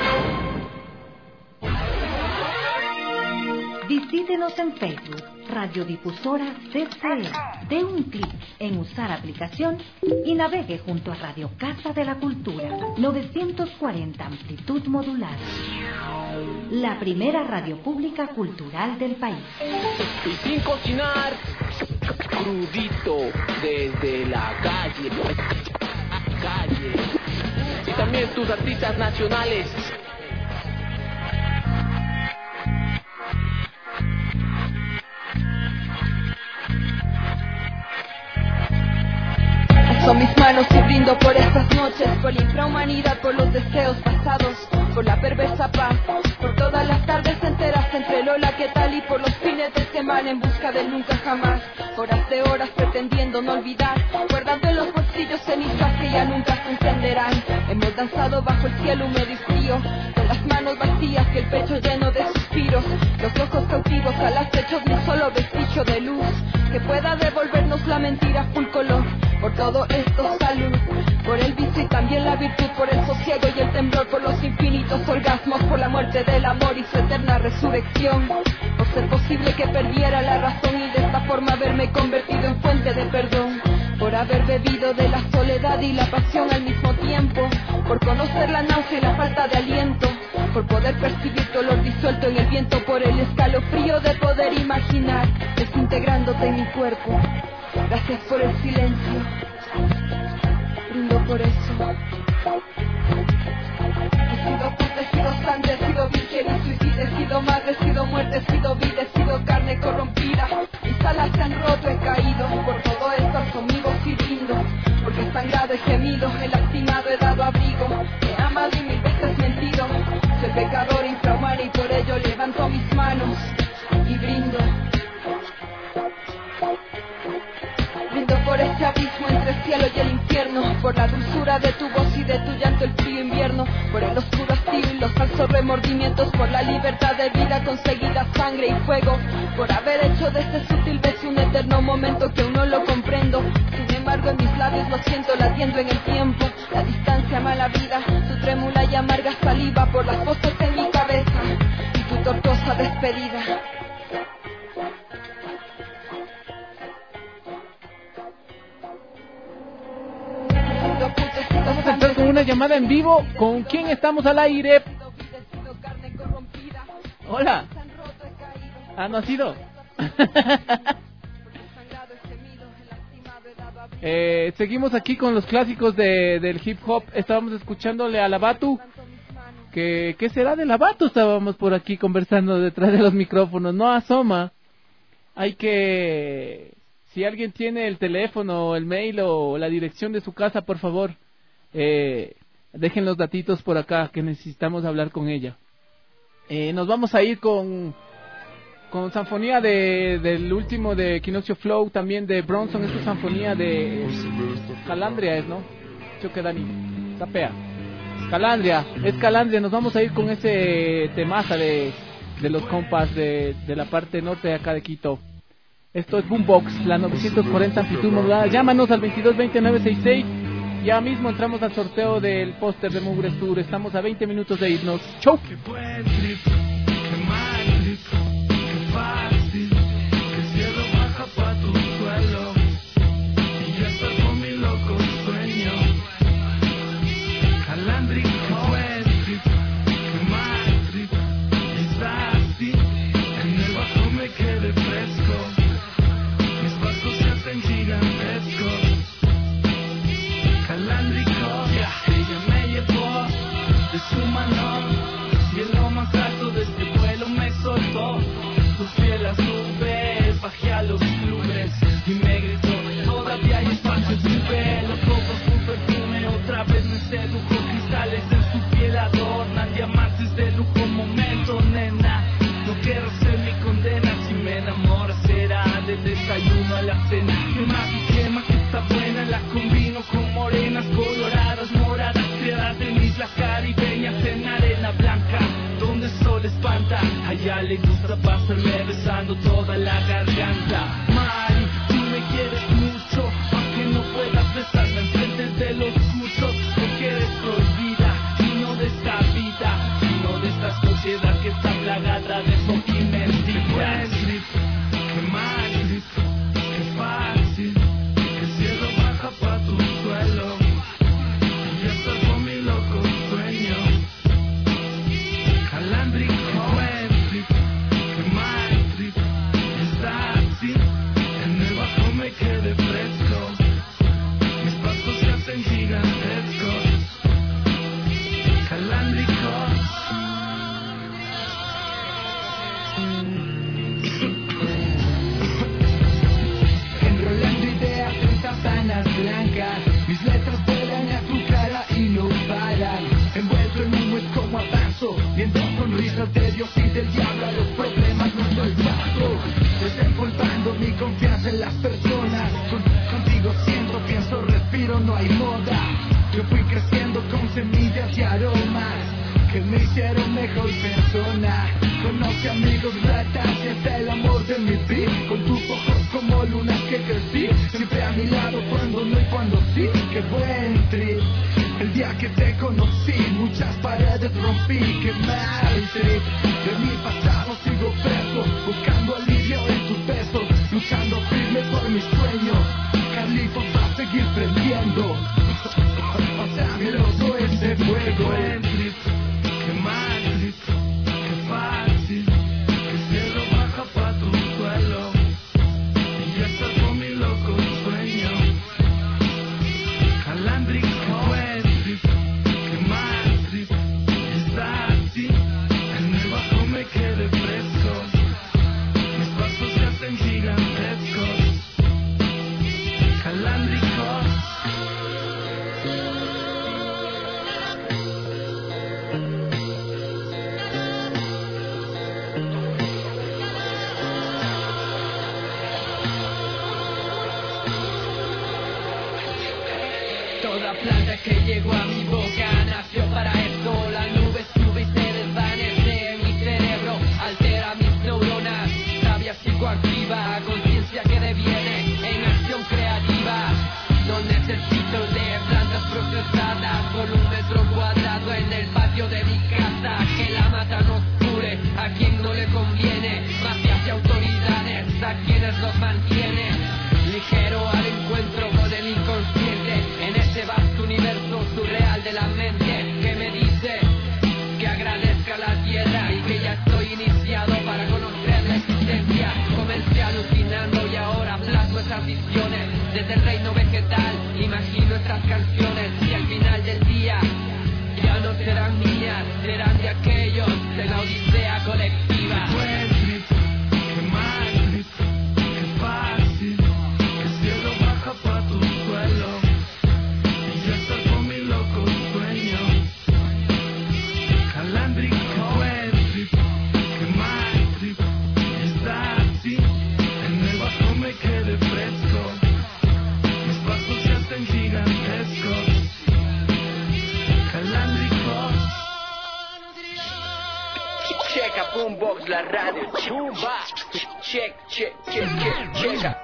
Speaker 2: Visítenos en Facebook, Radiodifusora C C E. Dé un clic en usar aplicación y navegue junto a Radio Casa de la Cultura, novecientos cuarenta amplitud modulada. La primera radio pública cultural del país.
Speaker 6: Y sin cocinar, crudito desde la calle, calle. Y también tus artistas nacionales.
Speaker 16: Son mis manos que brindo por estas noches, por la infrahumanidad, por los deseos pasados, por la perversa paz, por todas las tardes enteras entre Lola, ¿qué tal? Y por los fines de semana en busca del nunca jamás, horas de horas pretendiendo no olvidar, guardando en los bolsillos cenizas que ya nunca se encenderán. Hemos danzado bajo el cielo húmedo y frío, con las manos vacías y el pecho lleno de suspiros, los ojos cautivos al acecho de un solo vestigio de luz que pueda devolvernos la mentira full color. Por todo esto salud, por el vicio y también la virtud, por el sosiego y el temblor, por los infinitos orgasmos, por la muerte del amor y su eterna resurrección, por ser posible que perdiera la razón y de esta forma verme convertido en fuente de perdón, por haber bebido de la soledad y la pasión al mismo tiempo, por conocer la náusea y la falta de aliento, por poder percibir dolor disuelto en el viento, por el escalofrío de poder imaginar desintegrándote en mi cuerpo. Gracias por el silencio, brindo por eso. He sido puta, he sido sangre, he sido virgen y suicida, he sido madre, he sido muerte, he sido vida, he sido carne corrompida. Mis alas se han roto, he caído, por todo esto conmigo sí brindo, porque he sangrado, he gemido, he lastimado, he dado abrigo, he amado y mil veces mentido. Soy pecador infrahumano y por ello levanto mis manos y brindo. Brindo por este abismo entre el cielo y el infierno, por la dulzura de tu voz y de tu llanto, el frío invierno. infierno, por el oscuro hastío y los falsos remordimientos, por la libertad de vida conseguida, sangre y fuego, por haber hecho de este sutil beso un eterno momento que aún no lo comprendo. Sin embargo en mis labios lo siento latiendo en el tiempo, la distancia mala vida, tu trémula y amarga saliva por las voces en mi cabeza y tu tortuosa despedida.
Speaker 5: Vamos a entrar con una llamada en vivo. ¿Con quién estamos al aire? Hola. Ah, no ha sido. eh, seguimos aquí con los clásicos de, del hip hop. Estábamos escuchándole a la Batu. ¿Qué, ¿Qué será de la Batu? Estábamos por aquí conversando detrás de los micrófonos. No asoma. Hay que... Si alguien tiene el teléfono, el mail o la dirección de su casa, por favor, eh, dejen los datitos por acá que necesitamos hablar con ella. Eh, nos vamos a ir con con Sanfonía de, del último de Equinoccio Flow, también de Bronson. Esta es Sanfonía de Calandria, es, ¿no? Choque Dani, Zapea. Calandria, es Calandria. Nos vamos a ir con ese temaza de, de los compas de, de la parte norte de acá de Quito. Esto es Boombox, la novecientos cuarenta amplitud modulada. Llámanos al veintidós veinte nueve sesenta y seis. Ya mismo entramos al sorteo del póster de Mugre Tour. Estamos a veinte minutos de irnos. ¡Chau!
Speaker 8: Allá le gusta pasarme besando toda la garganta. Mari, tú me quieres mucho, aunque no puedas besarme enfrente de los muchos, porque eres prohibida, y no de esta vida, sino de esta sociedad que está plagada de fucking mentiras. Qué mal, qué fácil, que cielo baja pa' tu suelo, y ya estás con mi loco sueño. Calandrico. Quede fresco, mis pasos se hacen gigantescos, calándricos. Enrolando ideas en sábanas blancas, mis letras vuelan a tu cara y no paran. Envuelto en humo es como avanzo, viendo sonrisas de Dios y del diablo a los problemas no doy paso. Desempolvando mi confianza en las personas, Con, contigo siento, pienso, respiro, no hay moda. Yo fui creciendo con semillas y aromas que me hicieron mejor persona. Conoce amigos ratas y hasta el amor de mi vida. Con tus ojos como lunas que crecí, siempre a mi lado cuando no y cuando sí. Qué buen trip, el día que te conocí, muchas paredes rompí. Qué mal trip, de mi pasado sigo preso, buscando alivio en tus besos, luchando firme por mis sueños. Carlitos va a seguir prendiendo, celoso ese fuego. Buen trip, qué mal trip, qué fácil, que cielo baja pa' tu suelo, y ya estás con mi loco sueño. Calandrico, buen trip, qué mal trip, está así, en el bajo me quede fresco, mis pasos se hacen gigantescos, calandricos.
Speaker 9: casa, con un metro cuadrado en el patio de mi casa. Que la mata nos cure a quien no le conviene, mafias y autoridades a quienes los mantienen. Ligero al encuentro con el inconsciente, en ese vasto universo surreal de la mente, que me dice que agradezca la tierra y que ya estoy iniciado para conocer la existencia. Comencé alucinando y ahora plasmo esas visiones desde el reino vegetal. Imagino estas canciones y al final del día ya no serán mías, serán de aquellos de la odisea colectiva.
Speaker 11: Checa Boombox, la radio, chumba. Check, check, check, check, checa.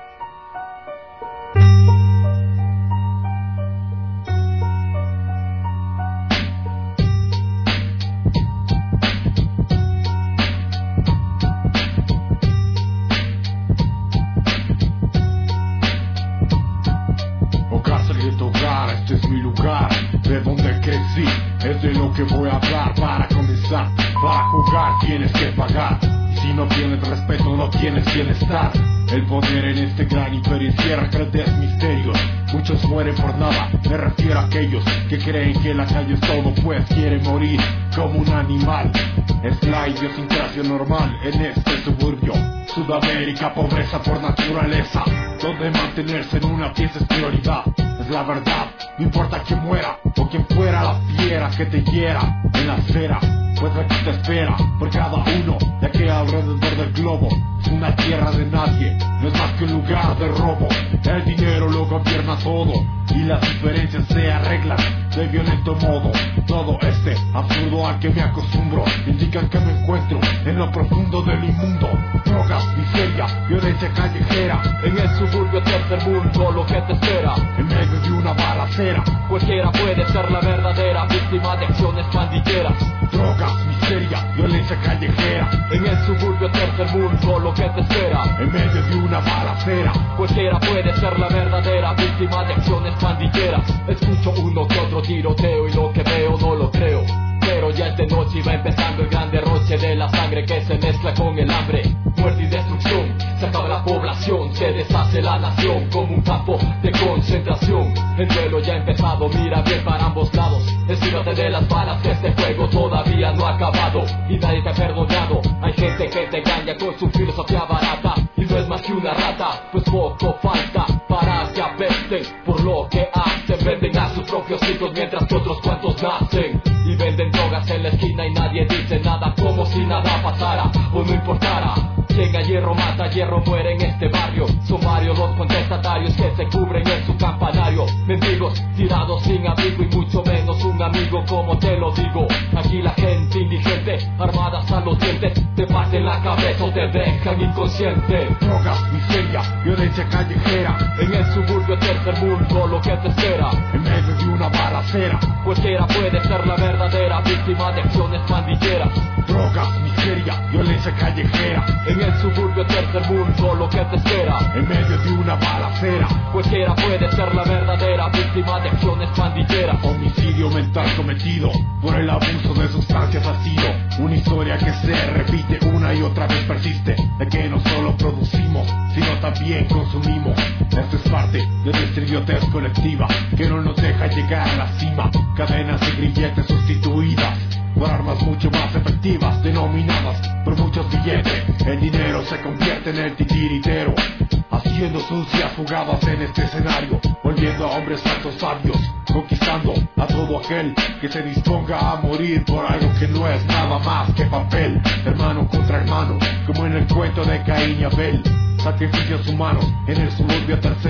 Speaker 17: Hogar, secreto hogar, este es mi lugar, de donde crecí, es de lo que voy a hablar. Para comenzar, para jugar tienes que pagar, y si no tienes respeto no tienes bienestar. El poder en este gran imperio encierra grandes misterios, muchos mueren por nada, me refiero a aquellos que creen que la calle es todo, pues quieren morir como un animal. Es la idiosincrasia normal en este suburbio, Sudamérica, pobreza por naturaleza, donde mantenerse en una pieza es prioridad. Es la verdad, no importa quién muera o quién fuera la fiera que te hiera en la acera, pues aquí te espera por cada uno de aquí alrededor del globo. Es una tierra de nadie, no es más que un lugar de robo. El dinero lo gobierna todo y las diferencias se arreglan de violento modo. Todo este absurdo al que me acostumbro indican que me encuentro en lo profundo del inmundo. Drogas, miseria, violencia callejera,
Speaker 6: en el suburbio tercer mundo lo que te espera,
Speaker 17: en medio de una balacera.
Speaker 6: Cualquiera puede ser la verdadera víctima de acciones pandilleras.
Speaker 17: Drogas, miseria, violencia callejera,
Speaker 6: en el suburbio tercer mundo lo que te espera,
Speaker 17: en medio de una balacera.
Speaker 6: Cualquiera puede ser la verdadera víctima de acciones pandilleras. Escucho uno que otro tiroteo y lo que veo no lo creo, pero ya es de noche y va empezando el gran derroche de la sangre que se mezcla con el hambre. Muerte y destrucción, se acaba la población, se deshace la nación como un campo de concentración. El duelo ya ha empezado, mira bien para ambos lados, esquívate de las balas que este juego todavía no ha acabado y nadie te ha perdonado. Hay gente que te engaña con su filosofía barata y no es más que una rata, pues poco falta para que apesten por lo que hacen. Venden a sus propios hijos mientras que otros cuantos nacen y venden drogas en la esquina y nadie dice nada, como si nada pasara o no importara. Quien a hierro mata, hierro muere en este barrio. Son varios los contestatarios que se cubren en su campanario. Mendigos tirados sin abrigo y mucho menos un amigo, como te lo digo. Aquí la gente indigente, armada hasta los dientes, te parten la cabeza o te dejan inconsciente.
Speaker 17: Drogas, miseria, violencia callejera,
Speaker 6: en el suburbio tercer mundo lo que te espera,
Speaker 17: en medio de una balacera.
Speaker 6: Cualquiera puede ser la verdadera víctima de acciones pandilleras.
Speaker 17: Drogas, miseria, violencia callejera,
Speaker 6: en el suburbio tercer mundo lo que te espera,
Speaker 17: en medio de una balacera.
Speaker 6: Cualquiera puede ser la verdadera víctima de acciones pandilleras.
Speaker 17: Homicidio mental cometido por el abuso de sustancias ha sido una historia que se repite una y otra vez, persiste de que no solo producimos sino también consumimos. Esto es parte de nuestra idiotez colectiva que no nos deja llegar a la cima. Cadenas y grilletes sustituidas por armas mucho más efectivas, denominadas por muchos billetes. El dinero se convierte en el titiritero, haciendo sucias jugadas en este escenario, volviendo a hombres santos sabios, conquistando a todo aquel que se disponga a morir por algo que no es nada más que papel. Hermano contra hermano, como en el cuento de Caín y Abel. Sacrificios humanos en el suburbio tercero,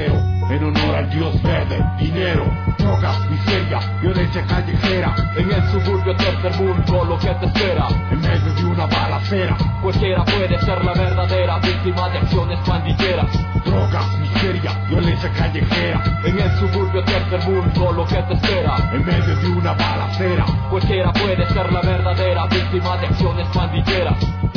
Speaker 17: en honor al dios verde. Dinero, drogas, miseria, violencia callejera.
Speaker 8: En el suburbio tercer mundo lo que te espera,
Speaker 17: en medio de una balacera.
Speaker 8: Cualquiera puede ser la verdadera víctima de acciones pandilleras.
Speaker 17: Drogas, miseria, violencia callejera.
Speaker 8: En el suburbio tercer mundo lo que te espera,
Speaker 17: en medio de una balacera.
Speaker 8: Cualquiera puede ser la verdadera víctima de acciones pandilleras.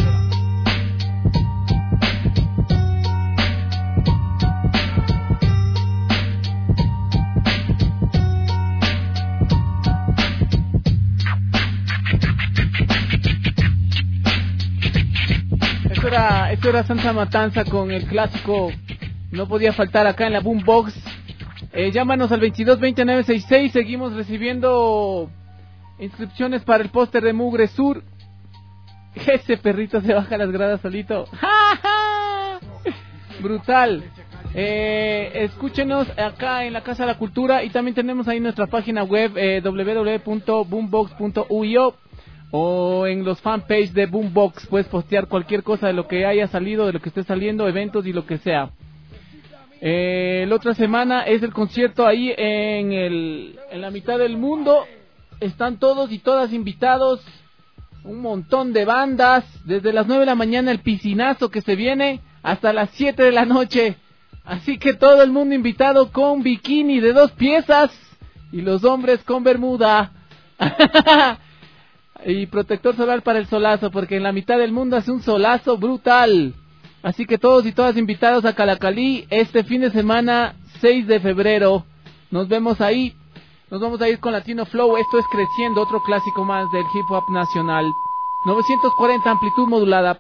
Speaker 5: Esto era, esto era Santa Matanza con el clásico No Podía Faltar acá en la Boombox. Eh, llámanos al veintidós veinte nueve sesenta y seis. Seguimos recibiendo inscripciones para el póster de Mugre Sur. Ese perrito se baja las gradas solito. ¡Ja, ja! Brutal. Eh, escúchenos acá en la Casa de la Cultura, y también tenemos ahí nuestra página web eh, doble u doble u doble u punto boombox punto u i o, o en los fanpage de Boombox puedes postear cualquier cosa de lo que haya salido, de lo que esté saliendo, eventos y lo que sea. Eh, la otra semana es el concierto ahí en, el, en la mitad del mundo. Están todos y todas invitados, un montón de bandas, desde las nueve de la mañana el piscinazo que se viene hasta las siete de la noche. Así que todo el mundo invitado con bikini de dos piezas y los hombres con bermuda. Y protector solar para el solazo, porque en la mitad del mundo hace un solazo brutal. Así que todos y todas invitados a Calacalí este fin de semana seis de febrero. Nos vemos ahí. Nos vamos a ir con Latino Flow. Esto es Creciendo, otro clásico más del hip hop nacional. novecientos cuarenta amplitud modulada.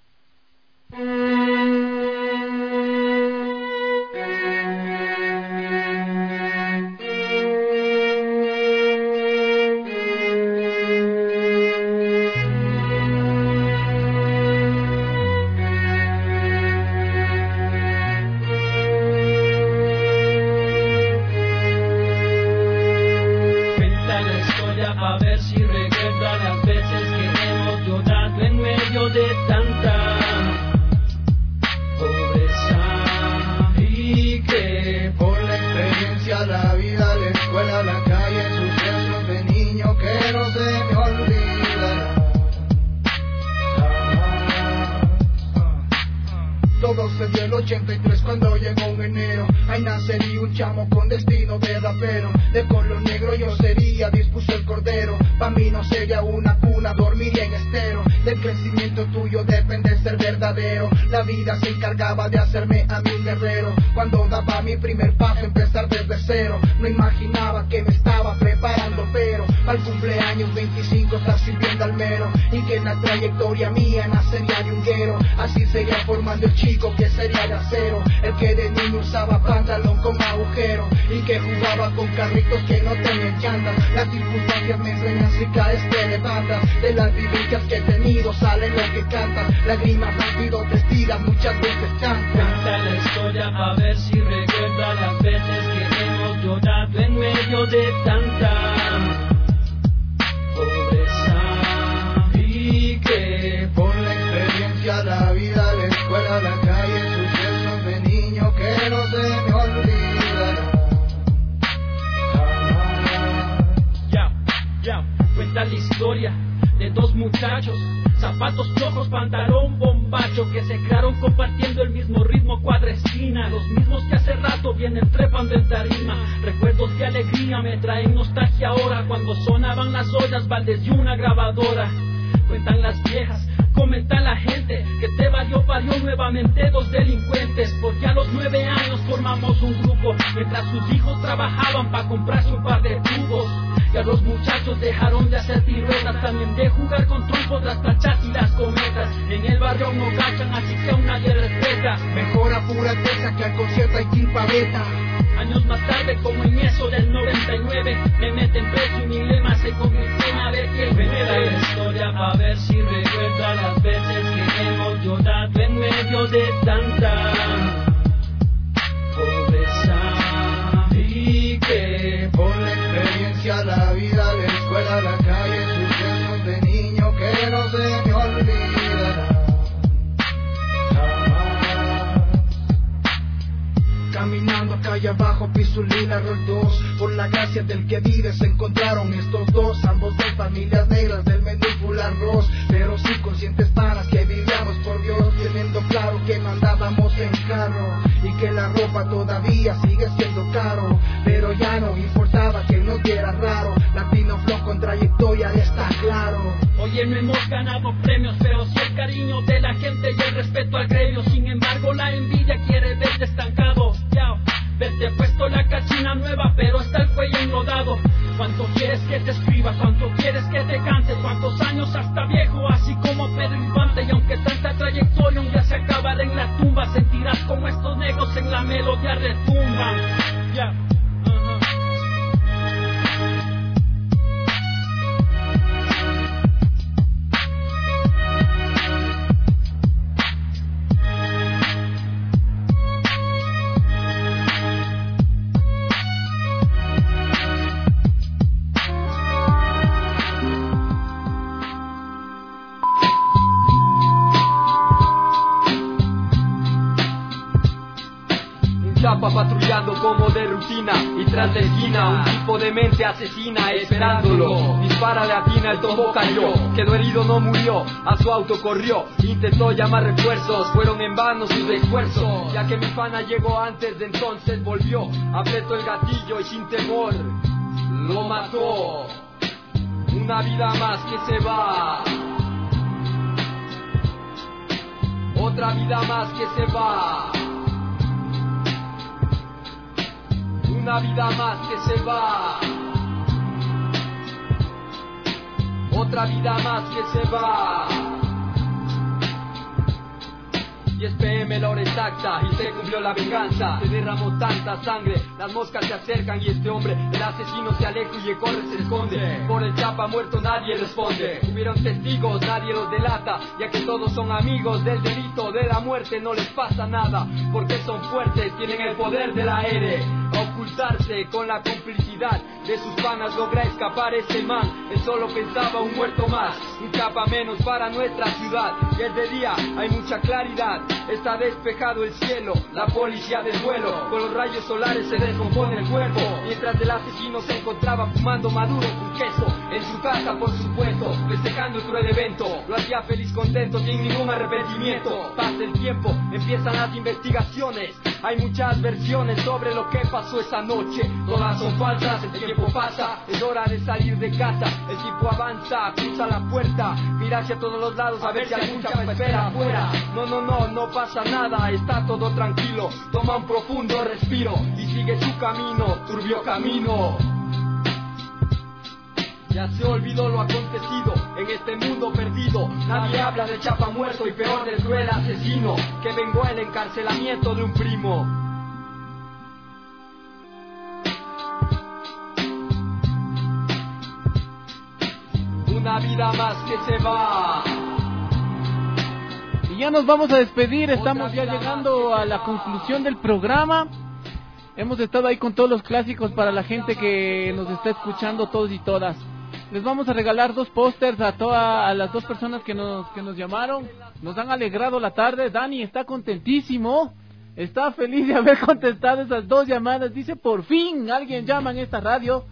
Speaker 18: ochenta y tres cuando llegó un enero. Ahí nacería un chamo con destino de rapero. De color negro yo sería, dispuso el cordero. Pa' mí no sería una cuna, dormiría en estero. Del crecimiento tuyo depende ser verdadero. La vida se encargaba de hacerme a mí un guerrero. Cuando daba mi primer paso, empezar desde cero. No imaginaba que me estaba preparando, pero al cumpleaños veinticinco estar sirviendo al mero. Y que en la trayectoria mía nacería de un guero. Así sería formando el chico que sería de acero. El que de niño usaba pantalón con agujero y que jugaba con carritos que no tenían llantas. Las circunstancias me enseñan si caes te levantas. De las vivencias que he tenido salen lo que cantan. Lágrimas han sido testigos, muchas veces chantan.
Speaker 12: Cuenta la historia a ver si recuerda las veces que hemos llorado en medio de tanta pobreza. Y que
Speaker 18: por la experiencia, la vida, la escuela, la calle, sucesos de niño que no se me olvidará.
Speaker 12: Ya, ya, cuenta la historia de dos muchachos, zapatos flojos, pantalón bombacho, que se crearon compartiendo el mismo ritmo cuadrestina, los mismos que hace rato vienen trepando en tarima. Recuerdos de alegría me traen nostalgia ahora, cuando sonaban las ollas Valdés y una grabadora. Cuentan las viejas, comenta la gente, que te valió parió nuevamente dos delincuentes, porque a los nueve años formamos un grupo, mientras sus hijos trabajaban para comprarse un par de tubos. Y a los muchachos dejaron de hacer piruetas, también de jugar con trompos, las planchas y las cometas. En el barrio aún no cachan, así que aún nadie respeta.
Speaker 18: Mejor apúrate esa que al concierto hay quien paveta.
Speaker 12: Años más tarde, como en eso del noventa y nueve, me meten preso y mi lema se convirtió en a ver quién venera la historia, a ver si recuerda las veces que hemos llorado en medio de tanta pobreza. Y que
Speaker 18: por la experiencia, la vida, la escuela, la calle, sucesos de niño que no se me olvidará. Caminando acá calle abajo, Pisulina, Rol dos. Por la gracia del que vive se encontraron estos dos, ambos de familias negras del menú full arroz, pero sí conscientes panas que vivíamos por Dios, teniendo claro que no andábamos en carro y que la ropa todavía sigue siendo caro, pero ya no importaba que nos diera raro. Latino Flow con trayectoria está claro.
Speaker 8: Oye, no hemos ganado premios, pero sí el cariño de la gente y el respeto al gremio. Sin embargo, la envidia quiere verte estancado. Ya, verte puesto la cachina nueva, pero está el cuello enlodado. ¿Cuánto quieres que te escriba? ¿Cuánto quieres que te cante? ¿Cuántos años hasta viejo? Así como Pedro Infante. Y aunque tanta trayectoria un día se acabará en la tumba, sentirás como estos negros en la melodía retumban. Ya. Yeah.
Speaker 9: Chapa patrullando como de rutina y tras de esquina un tipo de mente asesina esperándolo. Dispara de atina, el tombo cayó, quedó herido, no murió, a su auto corrió, intentó llamar refuerzos, fueron en vano sus esfuerzos, ya que mi pana llegó antes de entonces, volvió, apretó el gatillo y sin temor lo mató. Una vida más que se va, otra vida más que se va. Una vida más que se va, otra vida más que se va. diez pe eme la hora exacta y se cumplió la venganza. Se derramó tanta sangre, las moscas se acercan y este hombre, el asesino, se aleja y corre, se esconde. Por el Chapa muerto nadie responde. Hubieron testigos, nadie los delata, ya que todos son amigos del delito, de la muerte. No les pasa nada, porque son fuertes, tienen el poder de la R. A ocultarse con la complicidad de sus panas logra escapar este man. Él solo pensaba un muerto más, un Chapa menos para nuestra ciudad. Y es de día, hay mucha claridad, está despejado el cielo, la policía del vuelo, con los rayos solares se descompone el cuerpo, mientras el asesino se encontraba fumando maduro con queso, en su casa por supuesto, festejando el cruel evento, lo hacía feliz, contento, sin ningún arrepentimiento. Pasa el tiempo, empiezan las investigaciones, hay muchas versiones sobre lo que pasó esa noche, todas son falsas, el tiempo pasa, es hora de salir de casa, el tipo avanza, cruza la puerta, mira hacia todos los lados a ver si algún Chapa espera afuera. No, no, no, no pasa nada, está todo tranquilo, toma un profundo respiro y sigue su camino, turbio camino. Ya se olvidó lo acontecido en este mundo perdido. Nadie habla de Chapa muerto y peor del cruel asesino que vengó el encarcelamiento de un primo. Una vida más que se va.
Speaker 5: Y ya nos vamos a despedir, estamos ya llegando a la conclusión del programa. Hemos estado ahí con todos los clásicos para la gente que nos está escuchando, todos y todas. Les vamos a regalar dos pósters a todas a las dos personas que nos que nos llamaron. Nos han alegrado la tarde. Dani está contentísimo, está feliz de haber contestado esas dos llamadas. Dice, por fin alguien llama en esta radio.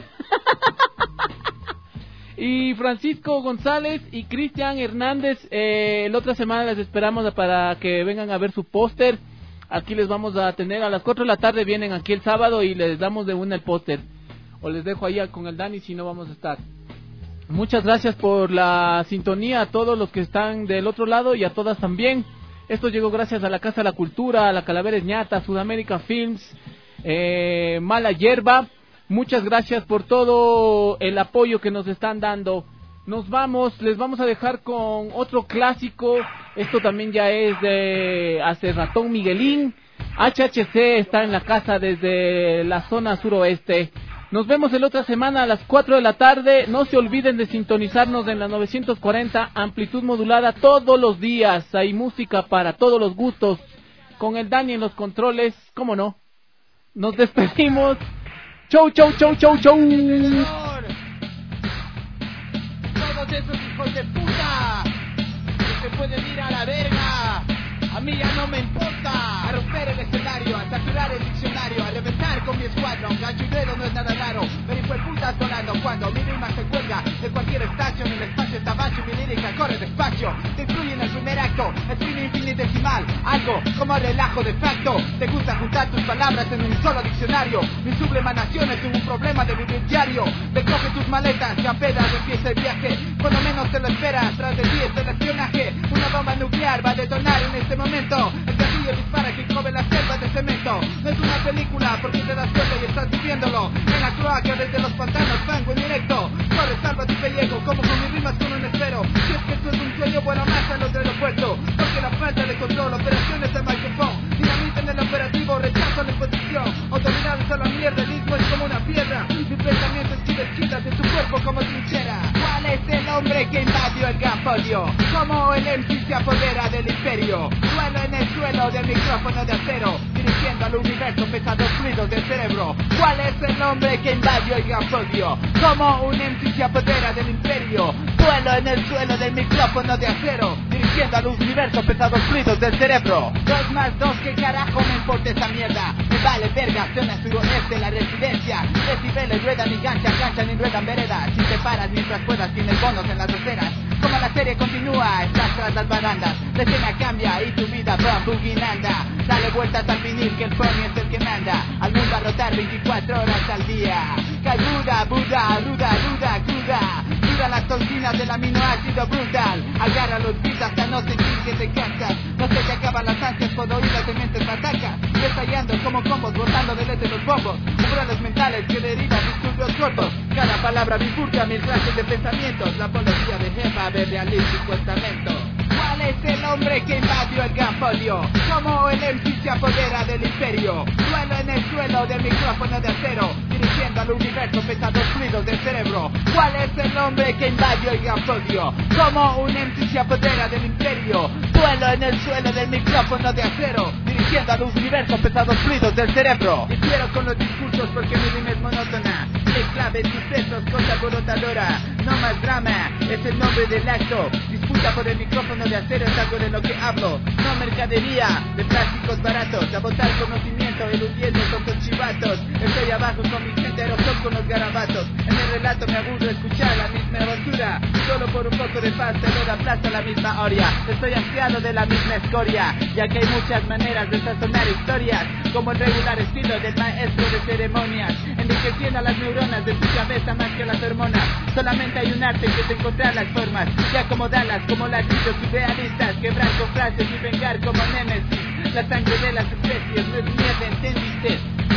Speaker 5: Y Francisco González y Cristian Hernández, eh, la otra semana les esperamos para que vengan a ver su póster. Aquí les vamos a tener a las cuatro de la tarde, vienen aquí el sábado y les damos de una el póster. O les dejo ahí con el Dani si no vamos a estar. Muchas gracias por la sintonía a todos los que están del otro lado y a todas también. Esto llegó gracias a la Casa de la Cultura, a la Calavera Ñata, Sudamérica Films, eh, Mala Hierba. Muchas gracias por todo el apoyo que nos están dando. Nos vamos, les vamos a dejar con otro clásico. Esto también ya es de hace ratón Miguelín. H H C está en la casa desde la zona suroeste. Nos vemos la otra semana a las cuatro de la tarde. No se olviden de sintonizarnos en la novecientos cuarenta, amplitud modulada todos los días. Hay música para todos los gustos. Con el Dani en los controles, ¿cómo no? Nos despedimos. Chau, chau, chau, chau, chau.
Speaker 8: Todos esos hijos de puta que se pueden ir a la verga.
Speaker 3: a mí ya no me importa. A romper el escenario, a saturar el diccionario, a reventar con mi escuadrón. Ganchurero no es nada raro, pero hijo de puta sonando cuando mi rima se cuelga de cualquier estación. El espacio está bacho, mi lírica corre despacio. Te incluye en el primer acto, escribe infinitesimal, algo como relajo de facto. Te gusta juntar tus palabras en un solo diccionario. Mi sublemanación es un problema de vivir diario. Recoge tus maletas, camperas, empieza el viaje. Cuando menos te lo esperas, tras de ti es el espionaje. Una bomba nuclear va a detonar en este momento. El gatillo dispara que come la selva de cemento. No es una película porque te das cuenta y estás viviéndolo. En la cloaca desde los pantanos, fango en directo. Corre, salva tu pellejo, como con mis rimas con un espero. Si es que esto es un sueño, bueno, más a los del aeropuerto. Porque la falta de control, operaciones de micrófono. Dinamita en el operativo, rechazo la imposición. Autoridades a la mierda, el istmo es como una piedra. Mi pensamiento esquiva esquinas de tu cuerpo como trinchera. ¿Cuál es el hombre que invadió el gran podio? Como el M C se apodera del imperio. Duelo en el suelo del micrófono de acero, dirigiendo al universo pesados fluidos del cerebro. ¿Cuál es el hombre que invadió el gran podio? Como un M C se apodera del imperio. Duelo en el suelo del micrófono de acero, dirigiendo al universo pesados fluidos del cerebro. Dos más dos, ¿qué carajo me importa esa mierda? Me vale verga, zona suroeste la residencia. Decibeles ruedan y ganchan, ganchan y ruedan veredas. Si te paras mientras puedas, tienes bonos en las aceras. Como la serie continúa, estás tras las barandas. La escena cambia y tu vida va buguinanda. Dale vueltas al vinil que el pony es el que manda. Al mundo a rotar veinticuatro horas al día. Calbuda, Buda, ruda, ruda, cruda. Dura las toxinas del aminoácido brutal. Agarra los beats hasta no sentir que te cansas. No se te acaban las ansias por oír las dementes atacas. Estallando como combos, botando de leche los bombos. Umbrales mentales que derivan disturbios cortos. Cada palabra bifurca mil clases de pensamientos. La apología de Jefa, verde realístico estamento. ¿Cuál es el hombre que invadió el gran podio? Como el M C se apodera del imperio. Duelo en el suelo del micrófono de acero, dirigiendo al universo pesados fluidos del cerebro. ¿Cuál es el hombre que invadió el gran podio? Como un M C se apodera del imperio. Duelo en el suelo del micrófono de acero, dirigiendo al universo pesados fluidos del cerebro. Difiero con los discursos porque mi rima es monótona. Es clave en sucesos, cosa alborotadora. No más drama, es el nombre del acto. Disputa por el micrófono de acero es algo de lo que hablo. No mercadería de plásticos baratos. Sabotar conocimiento, eludiendo con tus chivatos. Estoy abajo con mi gente, aerosol con los garabatos. En el relato me aburro escuchar la misma basura. Solo por un poco de paz te lo da plaza la misma oria. Estoy ansiado de la misma escoria, ya que hay muchas maneras de sazonar historias, como el regular estilo del maestro de ceremonias, enriqueciendo las neuronas de tu cabeza más que las hormonas. Solamente hay un arte que es encontrar las formas y acomodarlas como ladrillos surrealistas, quebrar con frases y vengar como némesis. La sangre de las especies no es mierda, ¿entendiste?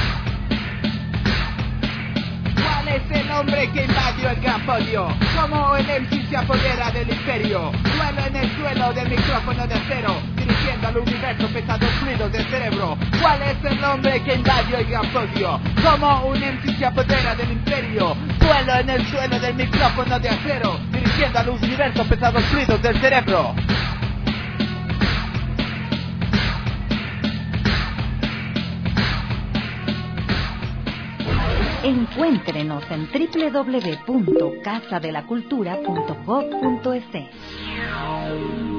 Speaker 3: ¿Cuál es el hombre que invadió el gran podio? Como el M C se apodera del imperio. Duelo en el suelo del micrófono de acero, dirigiendo al universo pesados fluidos del cerebro. ¿Cuál es el hombre que invadió el gran podio? Como un M C se apodera del imperio. Duelo en el suelo del micrófono de acero, dirigiendo al universo pesados fluidos del cerebro.
Speaker 2: Encuéntrenos en doble u doble u doble u punto casa de la cultura punto gov punto es.